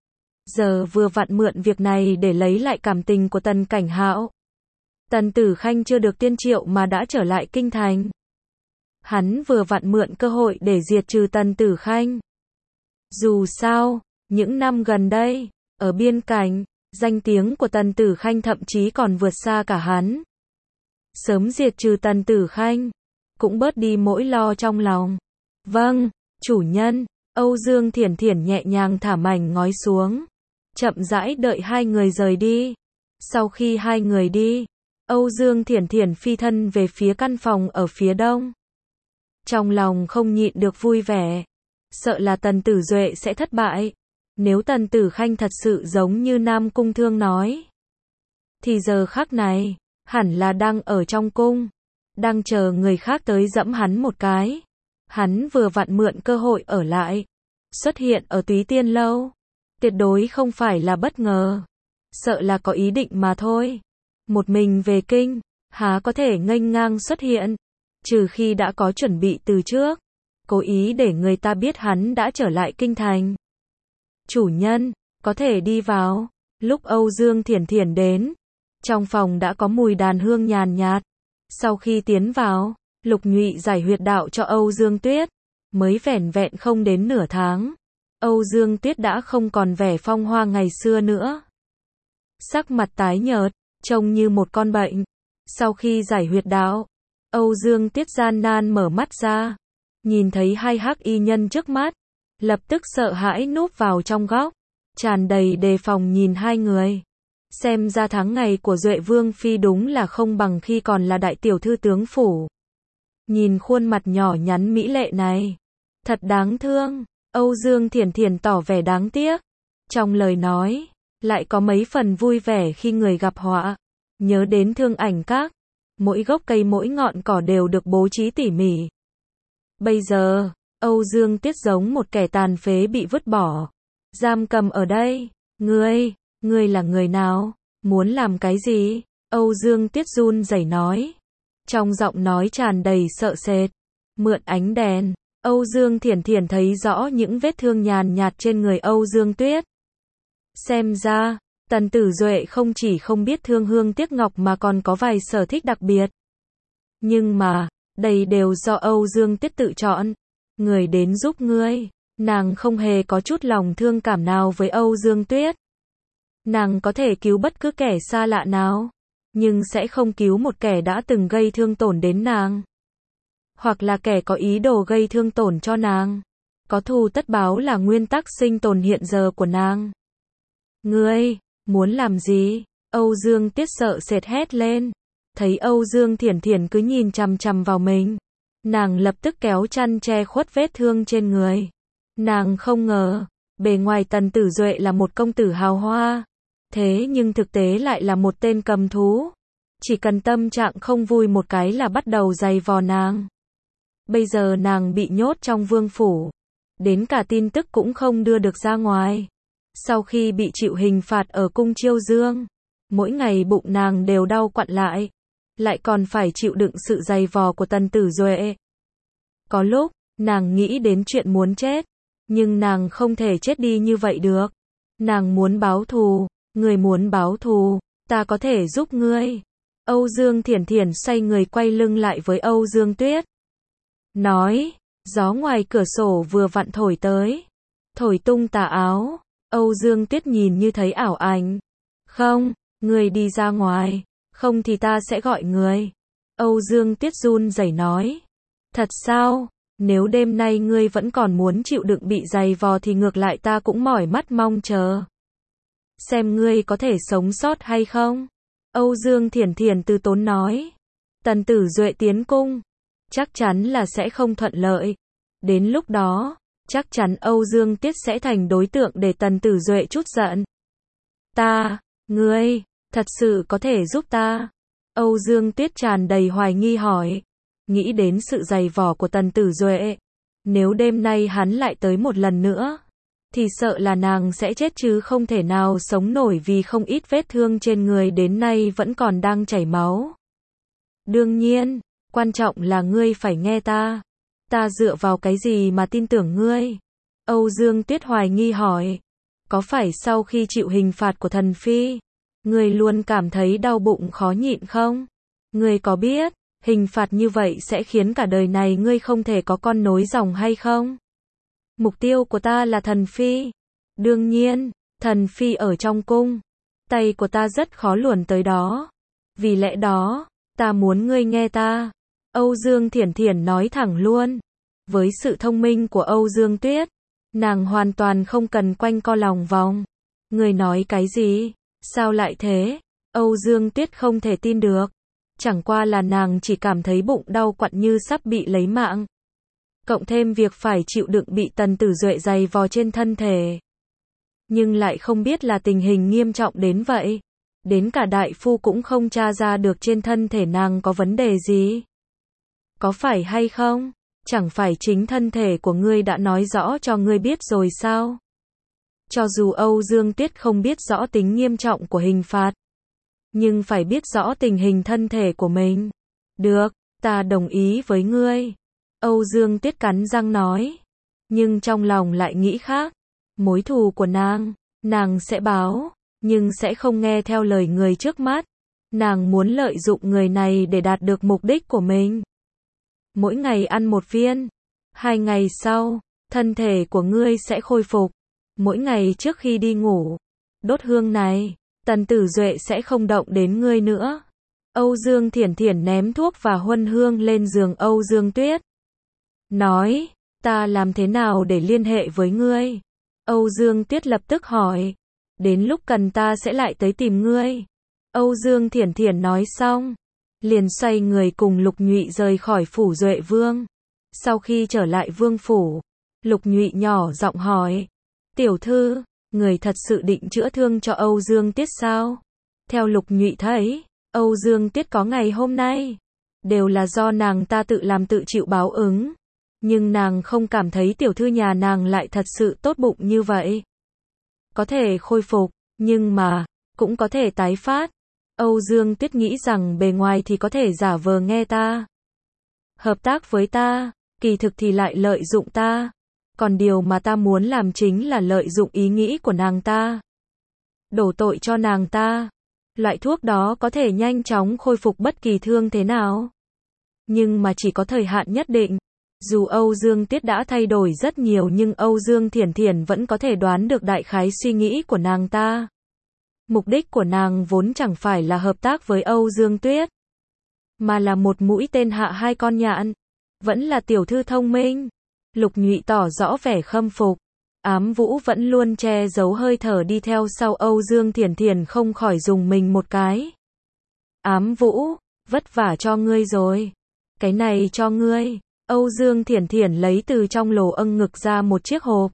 Giờ vừa vặn mượn việc này để lấy lại cảm tình của Tần Cảnh Hạo. Tần Tử Khanh chưa được tiên triệu mà đã trở lại kinh thành. Hắn vừa vặn mượn cơ hội để diệt trừ Tần Tử Khanh. Dù sao, những năm gần đây, ở biên cảnh, danh tiếng của Tần Tử Khanh thậm chí còn vượt xa cả hắn. Sớm diệt trừ Tần Tử Khanh, cũng bớt đi nỗi lo trong lòng. Vâng, chủ nhân. Âu Dương Thiển Thiển nhẹ nhàng thả mảnh ngói xuống, chậm rãi đợi hai người rời đi. Sau khi hai người đi, Âu Dương Thiển Thiển phi thân về phía căn phòng ở phía đông. Trong lòng không nhịn được vui vẻ, sợ là Tần Tử Duệ sẽ thất bại. Nếu Tần Tử Khanh thật sự giống như Nam Cung Thương nói, thì giờ khắc này, hẳn là đang ở trong cung, đang chờ người khác tới dẫm hắn một cái. Hắn vừa vặn mượn cơ hội ở lại, xuất hiện ở Túy Tiên Lâu. Tuyệt đối không phải là bất ngờ, sợ là có ý định mà thôi. Một mình về kinh, há có thể nghênh ngang xuất hiện, trừ khi đã có chuẩn bị từ trước, cố ý để người ta biết hắn đã trở lại kinh thành. Chủ nhân, có thể đi vào. Lúc Âu Dương Thiển Thiển đến, trong phòng đã có mùi đàn hương nhàn nhạt. Sau khi tiến vào, Lục Nhụy giải huyệt đạo cho Âu Dương Tuyết, mới vẻn vẹn không đến nửa tháng, Âu Dương Tuyết đã không còn vẻ phong hoa ngày xưa nữa. Sắc mặt tái nhợt, trông như một con bệnh. Sau khi giải huyệt đạo, Âu Dương Tuyết gian nan mở mắt ra, nhìn thấy hai hắc y nhân trước mắt, lập tức sợ hãi núp vào trong góc, tràn đầy đề phòng nhìn hai người. Xem ra tháng ngày của Duệ Vương Phi đúng là không bằng khi còn là đại tiểu thư tướng phủ. Nhìn khuôn mặt nhỏ nhắn mỹ lệ này, thật đáng thương. Âu Dương Thiển Thiển tỏ vẻ đáng tiếc, trong lời nói lại có mấy phần vui vẻ khi người gặp họa. Nhớ đến Thương Ảnh Các, mỗi gốc cây mỗi ngọn cỏ đều được bố trí tỉ mỉ. Bây giờ, Âu Dương Tuyết giống một kẻ tàn phế bị vứt bỏ, giam cầm ở đây. Ngươi, ngươi là người nào? Muốn làm cái gì? Âu Dương Tuyết run rẩy nói, trong giọng nói tràn đầy sợ sệt. Mượn ánh đèn, Âu Dương Thiển Thiển thấy rõ những vết thương nhàn nhạt trên người Âu Dương Tuyết. Xem ra, Tần Tử Duệ không chỉ không biết thương hương tiếc ngọc mà còn có vài sở thích đặc biệt. Nhưng mà, đây đều do Âu Dương Tuyết tự chọn. Người đến giúp ngươi, nàng không hề có chút lòng thương cảm nào với Âu Dương Tuyết. Nàng có thể cứu bất cứ kẻ xa lạ nào, nhưng sẽ không cứu một kẻ đã từng gây thương tổn đến nàng, hoặc là kẻ có ý đồ gây thương tổn cho nàng. Có thù tất báo là nguyên tắc sinh tồn hiện giờ của nàng. Ngươi, muốn làm gì? Âu Dương Tuyết sợ sệt hét lên. Thấy Âu Dương Thiển Thiển cứ nhìn chằm chằm vào mình, nàng lập tức kéo chăn che khuất vết thương trên người. Nàng không ngờ, bề ngoài Tần Tử Duệ là một công tử hào hoa, thế nhưng thực tế lại là một tên cầm thú. Chỉ cần tâm trạng không vui một cái là bắt đầu giày vò nàng. Bây giờ nàng bị nhốt trong vương phủ, đến cả tin tức cũng không đưa được ra ngoài. Sau khi bị chịu hình phạt ở cung Chiêu Dương, mỗi ngày bụng nàng đều đau quặn lại, lại còn phải chịu đựng sự giày vò của Tần Tử Duệ. Có lúc, nàng nghĩ đến chuyện muốn chết, nhưng nàng không thể chết đi như vậy được. Nàng muốn báo thù. Người muốn báo thù, ta có thể giúp ngươi. Âu Dương Thiển Thiển xoay người quay lưng lại với Âu Dương Tuyết, nói, gió ngoài cửa sổ vừa vặn thổi tới, thổi tung tà áo. Âu Dương Tuyết nhìn như thấy ảo ảnh. Không, ngươi đi ra ngoài, không thì ta sẽ gọi người. Âu Dương Tuyết run rẩy nói, thật sao? Nếu đêm nay ngươi vẫn còn muốn chịu đựng bị giày vò thì ngược lại ta cũng mỏi mắt mong chờ. Xem ngươi có thể sống sót hay không? Âu Dương Thiển Thiển từ tốn nói. Tần Tử Duệ tiến cung, chắc chắn là sẽ không thuận lợi. Đến lúc đó, chắc chắn Âu Dương Tuyết sẽ thành đối tượng để Tần Tử Duệ trút giận. Ta, ngươi, thật sự có thể giúp ta? Âu Dương Tuyết tràn đầy hoài nghi hỏi. Nghĩ đến sự giày vò của Tần Tử Duệ, nếu đêm nay hắn lại tới một lần nữa, thì sợ là nàng sẽ chết chứ không thể nào sống nổi vì không ít vết thương trên người đến nay vẫn còn đang chảy máu. Đương nhiên, quan trọng là ngươi phải nghe ta. Ta dựa vào cái gì mà tin tưởng ngươi? Âu Dương Tuyết hoài nghi hỏi. Có phải sau khi chịu hình phạt của thần phi, ngươi luôn cảm thấy đau bụng khó nhịn không? Ngươi có biết, hình phạt như vậy sẽ khiến cả đời này ngươi không thể có con nối dòng hay không? Mục tiêu của ta là thần phi. Đương nhiên, thần phi ở trong cung. Tay của ta rất khó luồn tới đó. Vì lẽ đó, ta muốn ngươi nghe ta. Âu Dương Thiển Thiển nói thẳng luôn. Với sự thông minh của Âu Dương Tuyết, nàng hoàn toàn không cần quanh co lòng vòng. Ngươi nói cái gì? Sao lại thế? Âu Dương Tuyết không thể tin được. Chẳng qua là nàng chỉ cảm thấy bụng đau quặn như sắp bị lấy mạng. Cộng thêm việc phải chịu đựng bị Tần Tử Duệ giày vò trên thân thể. Nhưng lại không biết là tình hình nghiêm trọng đến vậy. Đến cả đại phu cũng không tra ra được trên thân thể nàng có vấn đề gì. Có phải hay không? Chẳng phải chính thân thể của ngươi đã nói rõ cho ngươi biết rồi sao? Cho dù Âu Dương Tuyết không biết rõ tính nghiêm trọng của hình phạt, nhưng phải biết rõ tình hình thân thể của mình. Được, ta đồng ý với ngươi. Âu Dương Tuyết cắn răng nói. Nhưng trong lòng lại nghĩ khác. Mối thù của nàng, nàng sẽ báo, nhưng sẽ không nghe theo lời người trước mắt. Nàng muốn lợi dụng người này để đạt được mục đích của mình. Mỗi ngày ăn một viên. Hai ngày sau, thân thể của ngươi sẽ khôi phục. Mỗi ngày trước khi đi ngủ, đốt hương này, Tần Tử Duệ sẽ không động đến ngươi nữa. Âu Dương Thiển Thiển ném thuốc và huân hương lên giường Âu Dương Tuyết. Nói, ta làm thế nào để liên hệ với ngươi? Âu Dương Tuyết lập tức hỏi. Đến lúc cần ta sẽ lại tới tìm ngươi. Âu Dương Thiển Thiển nói xong, liền xoay người cùng Lục Nhụy rời khỏi phủ Duệ Vương. Sau khi trở lại vương phủ, Lục Nhụy nhỏ giọng hỏi. Tiểu thư, người thật sự định chữa thương cho Âu Dương Tuyết sao? Theo Lục Nhụy thấy, Âu Dương Tuyết có ngày hôm nay, đều là do nàng ta tự làm tự chịu báo ứng. Nhưng nàng không cảm thấy tiểu thư nhà nàng lại thật sự tốt bụng như vậy. Có thể khôi phục, nhưng mà, cũng có thể tái phát. Âu Dương Tuyết nghĩ rằng bề ngoài thì có thể giả vờ nghe ta, hợp tác với ta, kỳ thực thì lại lợi dụng ta. Còn điều mà ta muốn làm chính là lợi dụng ý nghĩ của nàng ta, đổ tội cho nàng ta. Loại thuốc đó có thể nhanh chóng khôi phục bất kỳ thương thế nào, nhưng mà chỉ có thời hạn nhất định. Dù Âu Dương Tuyết đã thay đổi rất nhiều nhưng Âu Dương Thiển Thiển vẫn có thể đoán được đại khái suy nghĩ của nàng ta. Mục đích của nàng vốn chẳng phải là hợp tác với Âu Dương Tuyết, mà là một mũi tên hạ hai con nhạn. Vẫn là tiểu thư thông minh. Lục Nhụy tỏ rõ vẻ khâm phục. Ám Vũ vẫn luôn che giấu hơi thở đi theo sau Âu Dương Thiển Thiển không khỏi dùng mình một cái. Ám Vũ, vất vả cho ngươi rồi. Cái này cho ngươi. Âu Dương Thiển Thiển lấy từ trong lỗ âng ngực ra một chiếc hộp,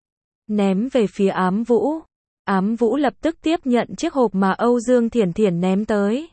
ném về phía Ám Vũ. Ám Vũ lập tức tiếp nhận chiếc hộp mà Âu Dương Thiển Thiển ném tới.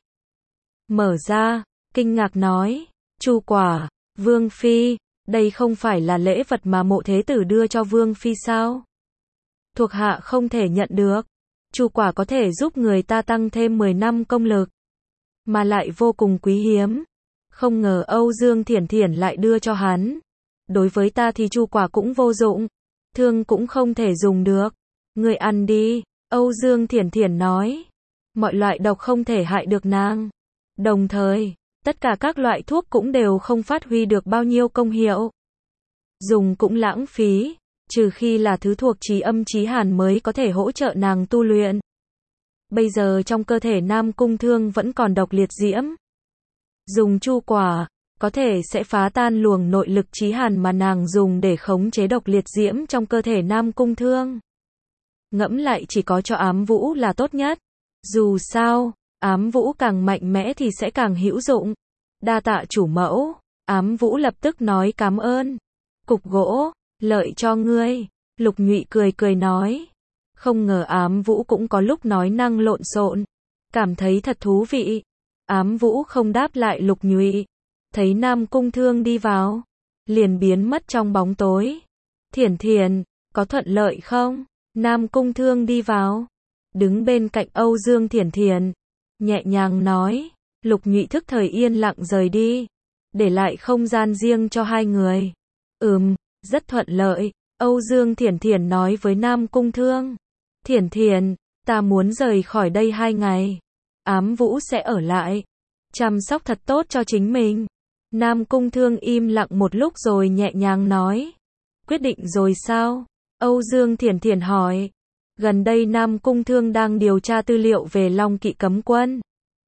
Mở ra, kinh ngạc nói, Chu quả, Vương Phi, đây không phải là lễ vật mà Mộ Thế Tử đưa cho Vương Phi sao? Thuộc hạ không thể nhận được. Chu quả có thể giúp người ta tăng thêm mười năm công lực, mà lại vô cùng quý hiếm. Không ngờ Âu Dương Thiển Thiển lại đưa cho hắn. Đối với ta thì chu quả cũng vô dụng, thương cũng không thể dùng được. Ngươi ăn đi, Âu Dương Thiển Thiển nói. Mọi loại độc không thể hại được nàng. Đồng thời, tất cả các loại thuốc cũng đều không phát huy được bao nhiêu công hiệu. Dùng cũng lãng phí, trừ khi là thứ thuộc chí âm chí hàn mới có thể hỗ trợ nàng tu luyện. Bây giờ trong cơ thể Nam Cung Thương vẫn còn độc liệt diễm. Dùng chu quả, có thể sẽ phá tan luồng nội lực chí hàn mà nàng dùng để khống chế độc liệt diễm trong cơ thể Nam Cung Thương. Ngẫm lại chỉ có cho Ám Vũ là tốt nhất. Dù sao, Ám Vũ càng mạnh mẽ thì sẽ càng hữu dụng. Đa tạ chủ mẫu. Ám Vũ lập tức nói cảm ơn. Cục gỗ, lợi cho ngươi. Lục Nhụy cười cười nói. Không ngờ Ám Vũ cũng có lúc nói năng lộn xộn, cảm thấy thật thú vị. Ám Vũ không đáp lại Lục Nhụy, thấy Nam Cung Thương đi vào, liền biến mất trong bóng tối. Thiển Thiển, có thuận lợi không? Nam Cung Thương đi vào, đứng bên cạnh Âu Dương Thiển Thiển, nhẹ nhàng nói. Lục Nhụy thức thời yên lặng rời đi, để lại không gian riêng cho hai người. Ừm, rất thuận lợi, Âu Dương Thiển Thiển nói với Nam Cung Thương. Thiển Thiển, ta muốn rời khỏi đây hai ngày. Ám Vũ sẽ ở lại. Chăm sóc thật tốt cho chính mình. Nam Cung Thương im lặng một lúc rồi nhẹ nhàng nói. Quyết định rồi sao? Âu Dương Thiển Thiển hỏi. Gần đây Nam Cung Thương đang điều tra tư liệu về Long Kỵ cấm quân.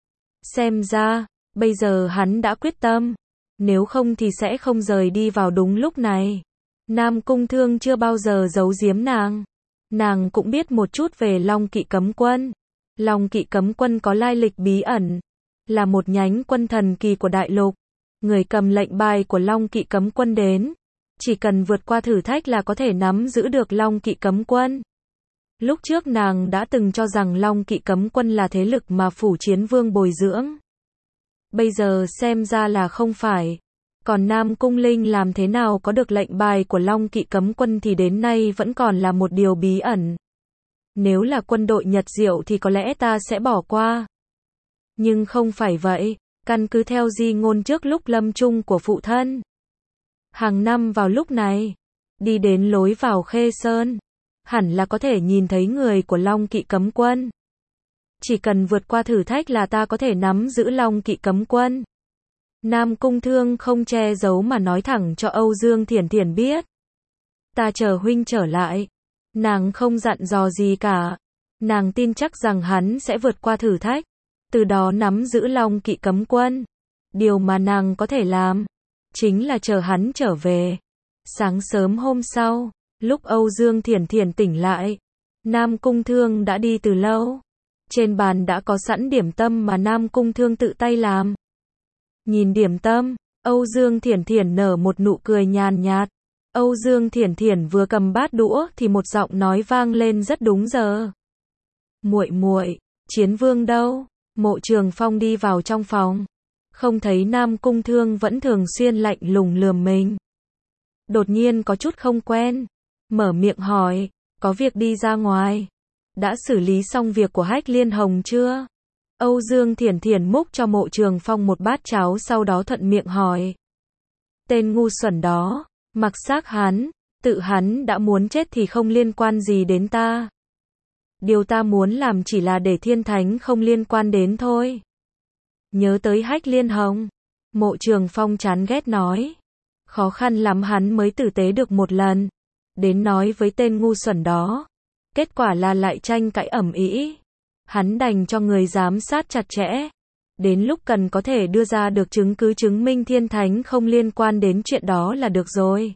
Xem ra, bây giờ hắn đã quyết tâm. Nếu không thì sẽ không rời đi vào đúng lúc này. Nam Cung Thương chưa bao giờ giấu giếm nàng. Nàng cũng biết một chút về Long Kỵ cấm quân. Long Kỵ cấm quân có lai lịch bí ẩn. Là một nhánh quân thần kỳ của đại lục. Người cầm lệnh bài của Long Kỵ cấm quân đến. Chỉ cần vượt qua thử thách là có thể nắm giữ được Long Kỵ cấm quân. Lúc trước nàng đã từng cho rằng Long Kỵ cấm quân là thế lực mà Phủ Chiến Vương bồi dưỡng. Bây giờ xem ra là không phải. Còn Nam Cung Linh làm thế nào có được lệnh bài của Long Kỵ cấm quân thì đến nay vẫn còn là một điều bí ẩn. Nếu là quân đội Nhật Diệu thì có lẽ ta sẽ bỏ qua. Nhưng không phải vậy, căn cứ theo di ngôn trước lúc lâm chung của phụ thân. Hàng năm vào lúc này, đi đến lối vào Khê Sơn, hẳn là có thể nhìn thấy người của Long Kỵ cấm quân. Chỉ cần vượt qua thử thách là ta có thể nắm giữ Long Kỵ cấm quân. Nam Cung Thương không che giấu mà nói thẳng cho Âu Dương Thiển Thiển biết. Ta chờ huynh trở lại. Nàng không dặn dò gì cả. Nàng tin chắc rằng hắn sẽ vượt qua thử thách. Từ đó nắm giữ Long Kỵ cấm quân. Điều mà nàng có thể làm chính là chờ hắn trở về. Sáng sớm hôm sau, lúc Âu Dương Thiển Thiển tỉnh lại, Nam Cung Thương đã đi từ lâu. Trên bàn đã có sẵn điểm tâm mà Nam Cung Thương tự tay làm. Nhìn điểm tâm, Âu Dương Thiển Thiển nở một nụ cười nhàn nhạt. Âu Dương Thiển Thiển vừa cầm bát đũa thì một giọng nói vang lên rất đúng giờ. Muội muội, Chiến Vương đâu? Mộ Trường Phong đi vào trong phòng, không thấy Nam Cung Thương vẫn thường xuyên lạnh lùng lườm mình. Đột nhiên có chút không quen, mở miệng hỏi, có việc đi ra ngoài. Đã xử lý xong việc của Hách Liên Hồng chưa? Âu Dương Thiển Thiển múc cho Mộ Trường Phong một bát cháo sau đó thuận miệng hỏi. Tên ngu xuẩn đó, mặc xác hắn, tự hắn đã muốn chết thì không liên quan gì đến ta. Điều ta muốn làm chỉ là để Thiên Thánh không liên quan đến thôi. Nhớ tới Hách Liên Hồng, Mộ Trường Phong chán ghét nói. Khó khăn lắm hắn mới tử tế được một lần. Đến nói với tên ngu xuẩn đó. Kết quả là lại tranh cãi ầm ĩ. Hắn đành cho người giám sát chặt chẽ. Đến lúc cần có thể đưa ra được chứng cứ chứng minh Thiên Thánh không liên quan đến chuyện đó là được rồi.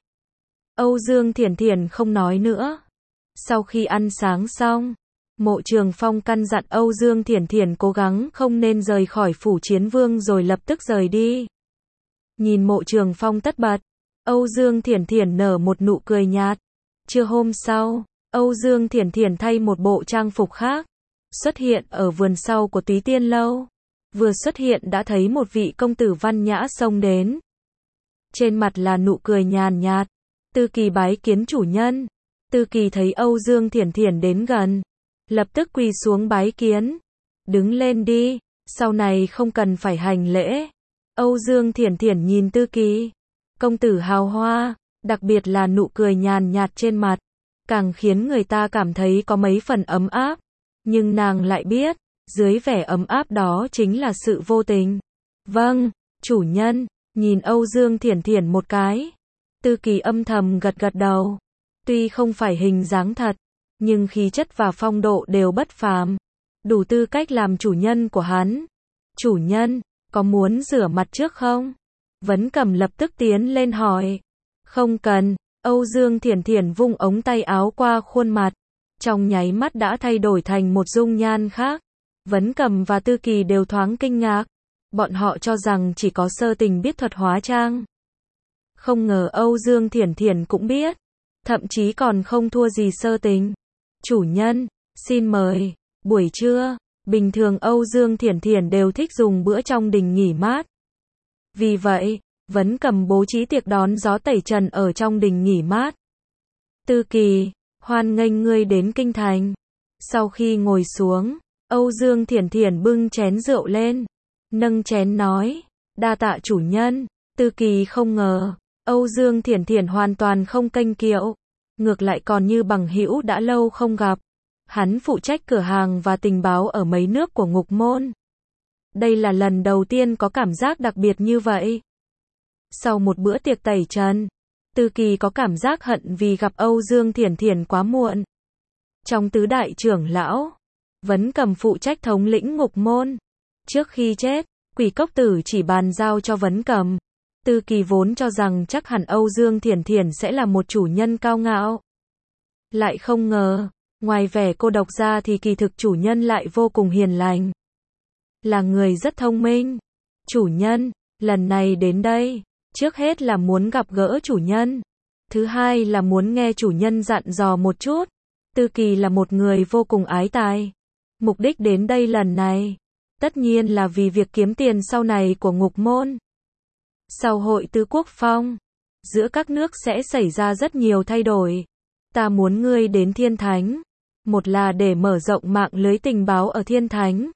Âu Dương Thiển Thiển không nói nữa. Sau khi ăn sáng xong, Mộ Trường Phong căn dặn Âu Dương Thiển Thiển cố gắng không nên rời khỏi Phủ Chiến Vương rồi lập tức rời đi. Nhìn Mộ Trường Phong tất bật, Âu Dương Thiển Thiển nở một nụ cười nhạt. Trưa hôm sau, Âu Dương Thiển Thiển thay một bộ trang phục khác, xuất hiện ở vườn sau của Túy Tiên Lâu. Vừa xuất hiện đã thấy một vị công tử văn nhã xông đến. Trên mặt là nụ cười nhàn nhạt. Tư Kỳ bái kiến chủ nhân. Tư Kỳ thấy Âu Dương Thiển Thiển đến gần, lập tức quỳ xuống bái kiến. Đứng lên đi, sau này không cần phải hành lễ. Âu Dương Thiển Thiển nhìn Tư Kỳ. Công tử hào hoa, đặc biệt là nụ cười nhàn nhạt trên mặt, càng khiến người ta cảm thấy có mấy phần ấm áp. Nhưng nàng lại biết, dưới vẻ ấm áp đó chính là sự vô tình. Vâng, chủ nhân, nhìn Âu Dương Thiển Thiển một cái. Tư Kỳ âm thầm gật gật đầu. Tuy không phải hình dáng thật, nhưng khí chất và phong độ đều bất phàm. Đủ tư cách làm chủ nhân của hắn. Chủ nhân, có muốn rửa mặt trước không? Vấn Cẩm lập tức tiến lên hỏi. Không cần, Âu Dương Thiển Thiển vung ống tay áo qua khuôn mặt. Trong nháy mắt đã thay đổi thành một dung nhan khác. Vấn Cẩm và Tư Kỳ đều thoáng kinh ngạc. Bọn họ cho rằng chỉ có Sơ Tình biết thuật hóa trang. Không ngờ Âu Dương Thiển Thiển cũng biết. Thậm chí còn không thua gì Sơ Tình. Chủ nhân, xin mời. Buổi trưa, bình thường Âu Dương Thiển Thiển đều thích dùng bữa trong đình nghỉ mát. Vì vậy, Vấn Cẩm bố trí tiệc đón gió tẩy trần ở trong đình nghỉ mát. Tư Kỳ, hoan nghênh ngươi đến kinh thành. Sau khi ngồi xuống, Âu Dương Thiển Thiển bưng chén rượu lên, nâng chén nói, đa tạ chủ nhân. Tư Kỳ không ngờ, Âu Dương Thiển Thiển hoàn toàn không kênh kiệu, ngược lại còn như bằng hữu đã lâu không gặp. Hắn phụ trách cửa hàng và tình báo ở mấy nước của Ngục Môn. Đây là lần đầu tiên có cảm giác đặc biệt như vậy. Sau một bữa tiệc tẩy trần, Tư Kỳ có cảm giác hận vì gặp Âu Dương Thiển Thiển quá muộn. Trong tứ đại trưởng lão, Vấn Cầm phụ trách thống lĩnh Ngục Môn. Trước khi chết, Quỷ Cốc Tử chỉ bàn giao cho Vấn Cầm. Tư Kỳ vốn cho rằng chắc hẳn Âu Dương Thiển Thiển sẽ là một chủ nhân cao ngạo. Lại không ngờ, ngoài vẻ cô độc ra thì kỳ thực chủ nhân lại vô cùng hiền lành. Là người rất thông minh. Chủ nhân, lần này đến đây, trước hết là muốn gặp gỡ chủ nhân. Thứ hai là muốn nghe chủ nhân dặn dò một chút. Tư Kỳ là một người vô cùng ái tài. Mục đích đến đây lần này, tất nhiên là vì việc kiếm tiền sau này của Ngục Môn. Sau hội tứ quốc phong, giữa các nước sẽ xảy ra rất nhiều thay đổi. Ta muốn ngươi đến Thiên Thánh. Một là để mở rộng mạng lưới tình báo ở Thiên Thánh.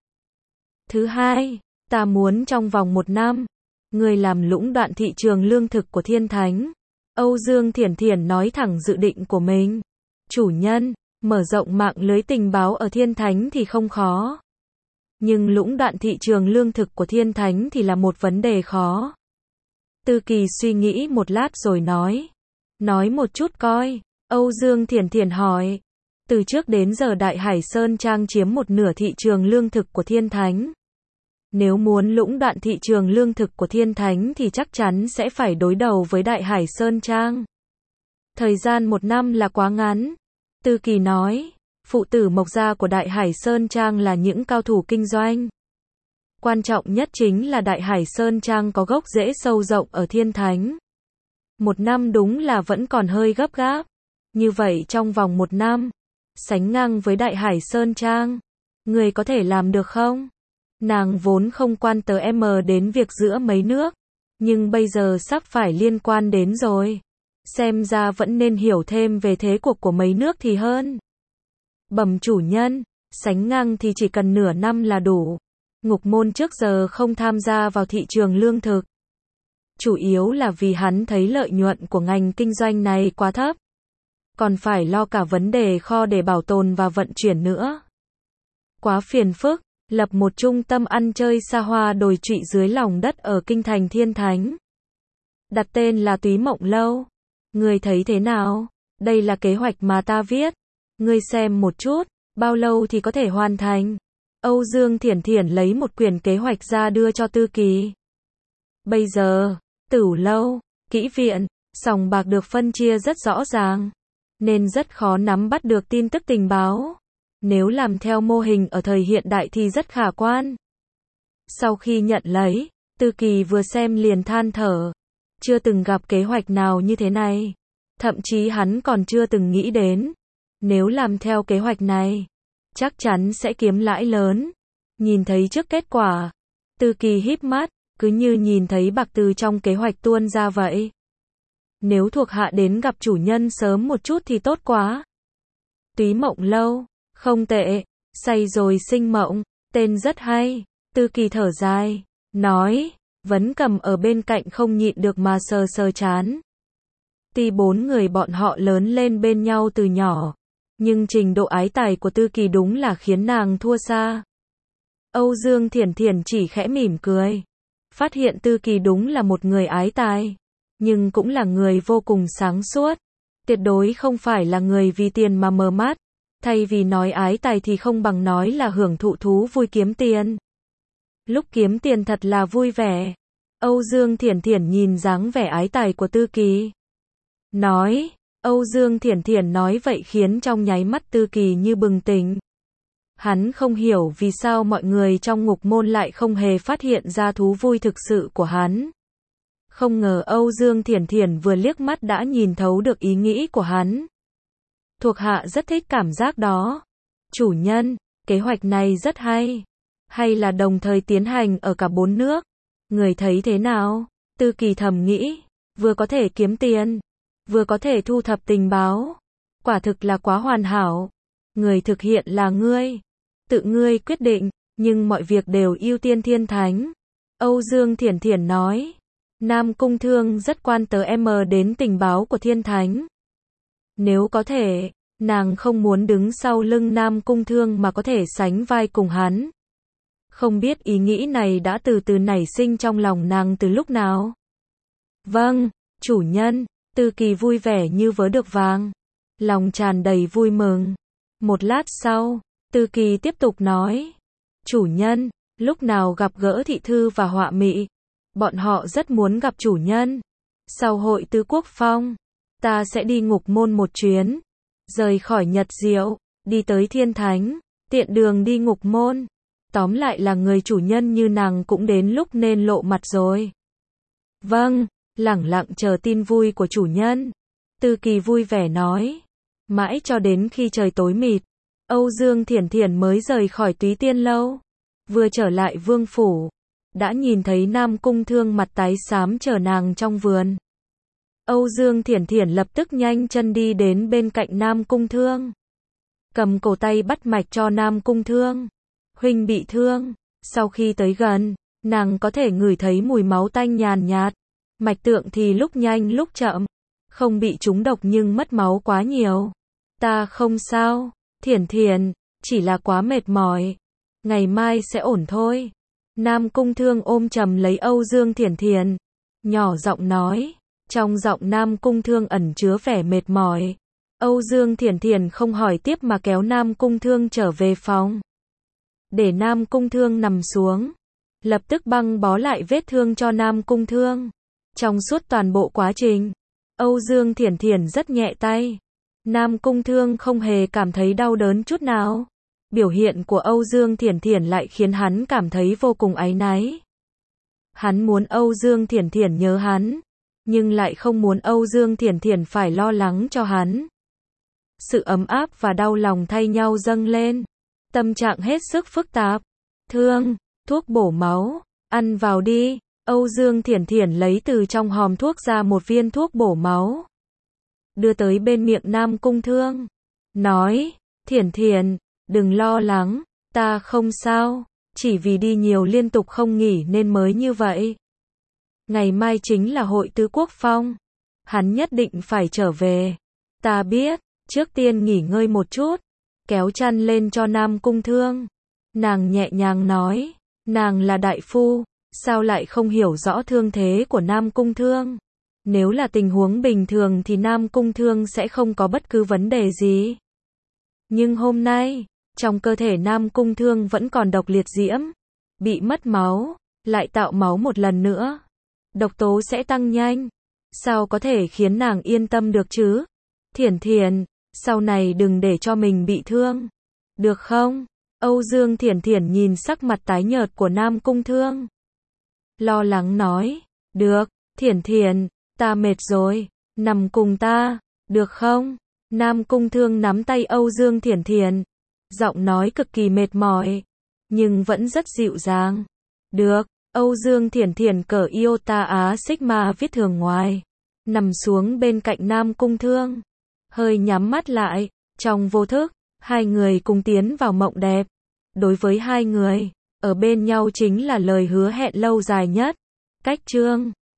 Thứ hai, ta muốn trong vòng một năm, ngươi làm lũng đoạn thị trường lương thực của Thiên Thánh. Âu Dương Thiển Thiển nói thẳng dự định của mình. Chủ nhân, mở rộng mạng lưới tình báo ở Thiên Thánh thì không khó. Nhưng lũng đoạn thị trường lương thực của Thiên Thánh thì là một vấn đề khó. Tư Kỳ suy nghĩ một lát rồi nói. Nói một chút coi. Âu Dương Thiển Thiển hỏi. Từ trước đến giờ Đại Hải Sơn Trang chiếm một nửa thị trường lương thực của Thiên Thánh. Nếu muốn lũng đoạn thị trường lương thực của Thiên Thánh thì chắc chắn sẽ phải đối đầu với Đại Hải Sơn Trang. Thời gian một năm là quá ngắn. Tư Kỳ nói, phụ tử Mộc gia của Đại Hải Sơn Trang là những cao thủ kinh doanh. Quan trọng nhất chính là Đại Hải Sơn Trang có gốc rễ sâu rộng ở Thiên Thánh. Một năm đúng là vẫn còn hơi gấp gáp. Như vậy trong vòng một năm, sánh ngang với Đại Hải Sơn Trang, người có thể làm được không? Nàng vốn không quan tới M đến việc giữa mấy nước, nhưng bây giờ sắp phải liên quan đến rồi. Xem ra vẫn nên hiểu thêm về thế cuộc của mấy nước thì hơn. Bẩm chủ nhân, sánh ngang thì chỉ cần nửa năm là đủ. Ngục Môn trước giờ không tham gia vào thị trường lương thực. Chủ yếu là vì hắn thấy lợi nhuận của ngành kinh doanh này quá thấp. Còn phải lo cả vấn đề kho để bảo tồn và vận chuyển nữa. Quá phiền phức, lập một trung tâm ăn chơi xa hoa đồi trụy dưới lòng đất ở kinh thành Thiên Thánh. Đặt tên là Túy Mộng Lâu. Ngươi thấy thế nào? Đây là kế hoạch mà ta viết. Ngươi xem một chút, bao lâu thì có thể hoàn thành? Âu Dương Thiển Thiển lấy một quyển kế hoạch ra đưa cho Tư Kỳ. Bây giờ, Tửu Lâu, Kỹ Viện, sòng bạc được phân chia rất rõ ràng, nên rất khó nắm bắt được tin tức tình báo. Nếu làm theo mô hình ở thời hiện đại thì rất khả quan. Sau khi nhận lấy, Tư Kỳ vừa xem liền than thở. Chưa từng gặp kế hoạch nào như thế này. Thậm chí hắn còn chưa từng nghĩ đến. Nếu làm theo kế hoạch này, chắc chắn sẽ kiếm lãi lớn. Nhìn thấy trước kết quả, Tư Kỳ híp mắt, cứ như nhìn thấy bạc từ trong kế hoạch tuôn ra vậy. Nếu thuộc hạ đến gặp chủ nhân sớm một chút thì tốt quá. Túy Mộng Lâu, không tệ, say rồi sinh mộng, tên rất hay. Tư Kỳ thở dài, nói, Vấn Cầm ở bên cạnh không nhịn được mà sờ sờ chán. Tuy bốn người bọn họ lớn lên bên nhau từ nhỏ, nhưng trình độ ái tài của Tư Kỳ đúng là khiến nàng thua xa. Âu Dương Thiển Thiển chỉ khẽ mỉm cười. Phát hiện Tư Kỳ đúng là một người ái tài, nhưng cũng là người vô cùng sáng suốt. Tuyệt đối không phải là người vì tiền mà mờ mắt. Thay vì nói ái tài thì không bằng nói là hưởng thụ thú vui kiếm tiền. Lúc kiếm tiền thật là vui vẻ. Âu Dương Thiển Thiển nhìn dáng vẻ ái tài của Tư Kỳ. Nói, Âu Dương Thiển Thiển nói vậy khiến trong nháy mắt Tư Kỳ như bừng tỉnh. Hắn không hiểu vì sao mọi người trong Ngục Môn lại không hề phát hiện ra thú vui thực sự của hắn. Không ngờ Âu Dương Thiển Thiển vừa liếc mắt đã nhìn thấu được ý nghĩ của hắn. Thuộc hạ rất thích cảm giác đó. Chủ nhân, kế hoạch này rất hay. Hay là đồng thời tiến hành ở cả bốn nước? Người thấy thế nào? Tư Kỳ thầm nghĩ, vừa có thể kiếm tiền, vừa có thể thu thập tình báo. Quả thực là quá hoàn hảo. Người thực hiện là ngươi. Tự ngươi quyết định, nhưng mọi việc đều ưu tiên Thiên Thánh. Âu Dương Thiển Thiển nói. Nam Cung Thương rất quan tớ em đến tình báo của Thiên Thánh. Nếu có thể, nàng không muốn đứng sau lưng Nam Cung Thương mà có thể sánh vai cùng hắn. Không biết ý nghĩ này đã từ từ nảy sinh trong lòng nàng từ lúc nào. Vâng, chủ nhân, Tư Kỳ vui vẻ như vớ được vàng. Lòng tràn đầy vui mừng. Một lát sau, Tư Kỳ tiếp tục nói. Chủ nhân, lúc nào gặp gỡ thị thư và họa mị, bọn họ rất muốn gặp chủ nhân. Sau hội tứ quốc phong, ta sẽ đi ngục môn một chuyến. Rời khỏi Nhật Diệu, đi tới Thiên Thánh, tiện đường đi ngục môn. Tóm lại là người chủ nhân như nàng cũng đến lúc nên lộ mặt rồi. Vâng, lẳng lặng chờ tin vui của chủ nhân. Tư Kỳ vui vẻ nói. Mãi cho đến khi trời tối mịt, Âu Dương Thiển Thiển mới rời khỏi Túy Tiên Lâu. Vừa trở lại vương phủ, đã nhìn thấy Nam Cung Thương mặt tái xám chờ nàng trong vườn. Âu Dương Thiển Thiển lập tức nhanh chân đi đến bên cạnh Nam Cung Thương. Cầm cổ tay bắt mạch cho Nam Cung Thương. Huynh bị thương. Sau khi tới gần, nàng có thể ngửi thấy mùi máu tanh nhàn nhạt. Mạch tượng thì lúc nhanh lúc chậm. Không bị trúng độc nhưng mất máu quá nhiều. Ta không sao, Thiển Thiển, chỉ là quá mệt mỏi. Ngày mai sẽ ổn thôi. Nam Cung Thương ôm chầm lấy Âu Dương Thiển Thiển. Nhỏ giọng nói. Trong giọng Nam Cung Thương ẩn chứa vẻ mệt mỏi. Âu Dương Thiển Thiển không hỏi tiếp mà kéo Nam Cung Thương trở về phòng. Để Nam Cung Thương nằm xuống. Lập tức băng bó lại vết thương cho Nam Cung Thương. Trong suốt toàn bộ quá trình, Âu Dương Thiển Thiển rất nhẹ tay. Nam Cung Thương không hề cảm thấy đau đớn chút nào. Biểu hiện của Âu Dương Thiển Thiển lại khiến hắn cảm thấy vô cùng áy náy. Hắn muốn Âu Dương Thiển Thiển nhớ hắn, nhưng lại không muốn Âu Dương Thiển Thiển phải lo lắng cho hắn. Sự ấm áp và đau lòng thay nhau dâng lên. Tâm trạng hết sức phức tạp. Thương, thuốc bổ máu, ăn vào đi. Âu Dương Thiển Thiển lấy từ trong hòm thuốc ra một viên thuốc bổ máu. Đưa tới bên miệng Nam Cung Thương. Nói, Thiển Thiển, đừng lo lắng, ta không sao, chỉ vì đi nhiều liên tục không nghỉ nên mới như vậy. Ngày mai chính là hội tứ quốc phong. Hắn nhất định phải trở về. Ta biết, trước tiên nghỉ ngơi một chút. Kéo chăn lên cho Nam Cung Thương. Nàng nhẹ nhàng nói, nàng là đại phu, sao lại không hiểu rõ thương thế của Nam Cung Thương. Nếu là tình huống bình thường thì Nam Cung Thương sẽ không có bất cứ vấn đề gì. Nhưng hôm nay, trong cơ thể Nam Cung Thương vẫn còn độc liệt diễm. Bị mất máu, lại tạo máu một lần nữa. Độc tố sẽ tăng nhanh. Sao có thể khiến nàng yên tâm được chứ? Thiển Thiển, sau này đừng để cho mình bị thương. Được không? Âu Dương Thiển Thiển nhìn sắc mặt tái nhợt của Nam Cung Thương. Lo lắng nói. Được, Thiển Thiển, ta mệt rồi. Nằm cùng ta, được không? Nam Cung Thương nắm tay Âu Dương Thiển Thiển. Giọng nói cực kỳ mệt mỏi, nhưng vẫn rất dịu dàng. Được, Âu Dương Thiển Thiển cởi Iota Á Sigma viết thường ngoài. Nằm xuống bên cạnh Nam Cung Thương. Hơi nhắm mắt lại, trong vô thức, hai người cùng tiến vào mộng đẹp. Đối với hai người, ở bên nhau chính là lời hứa hẹn lâu dài nhất. Cách chương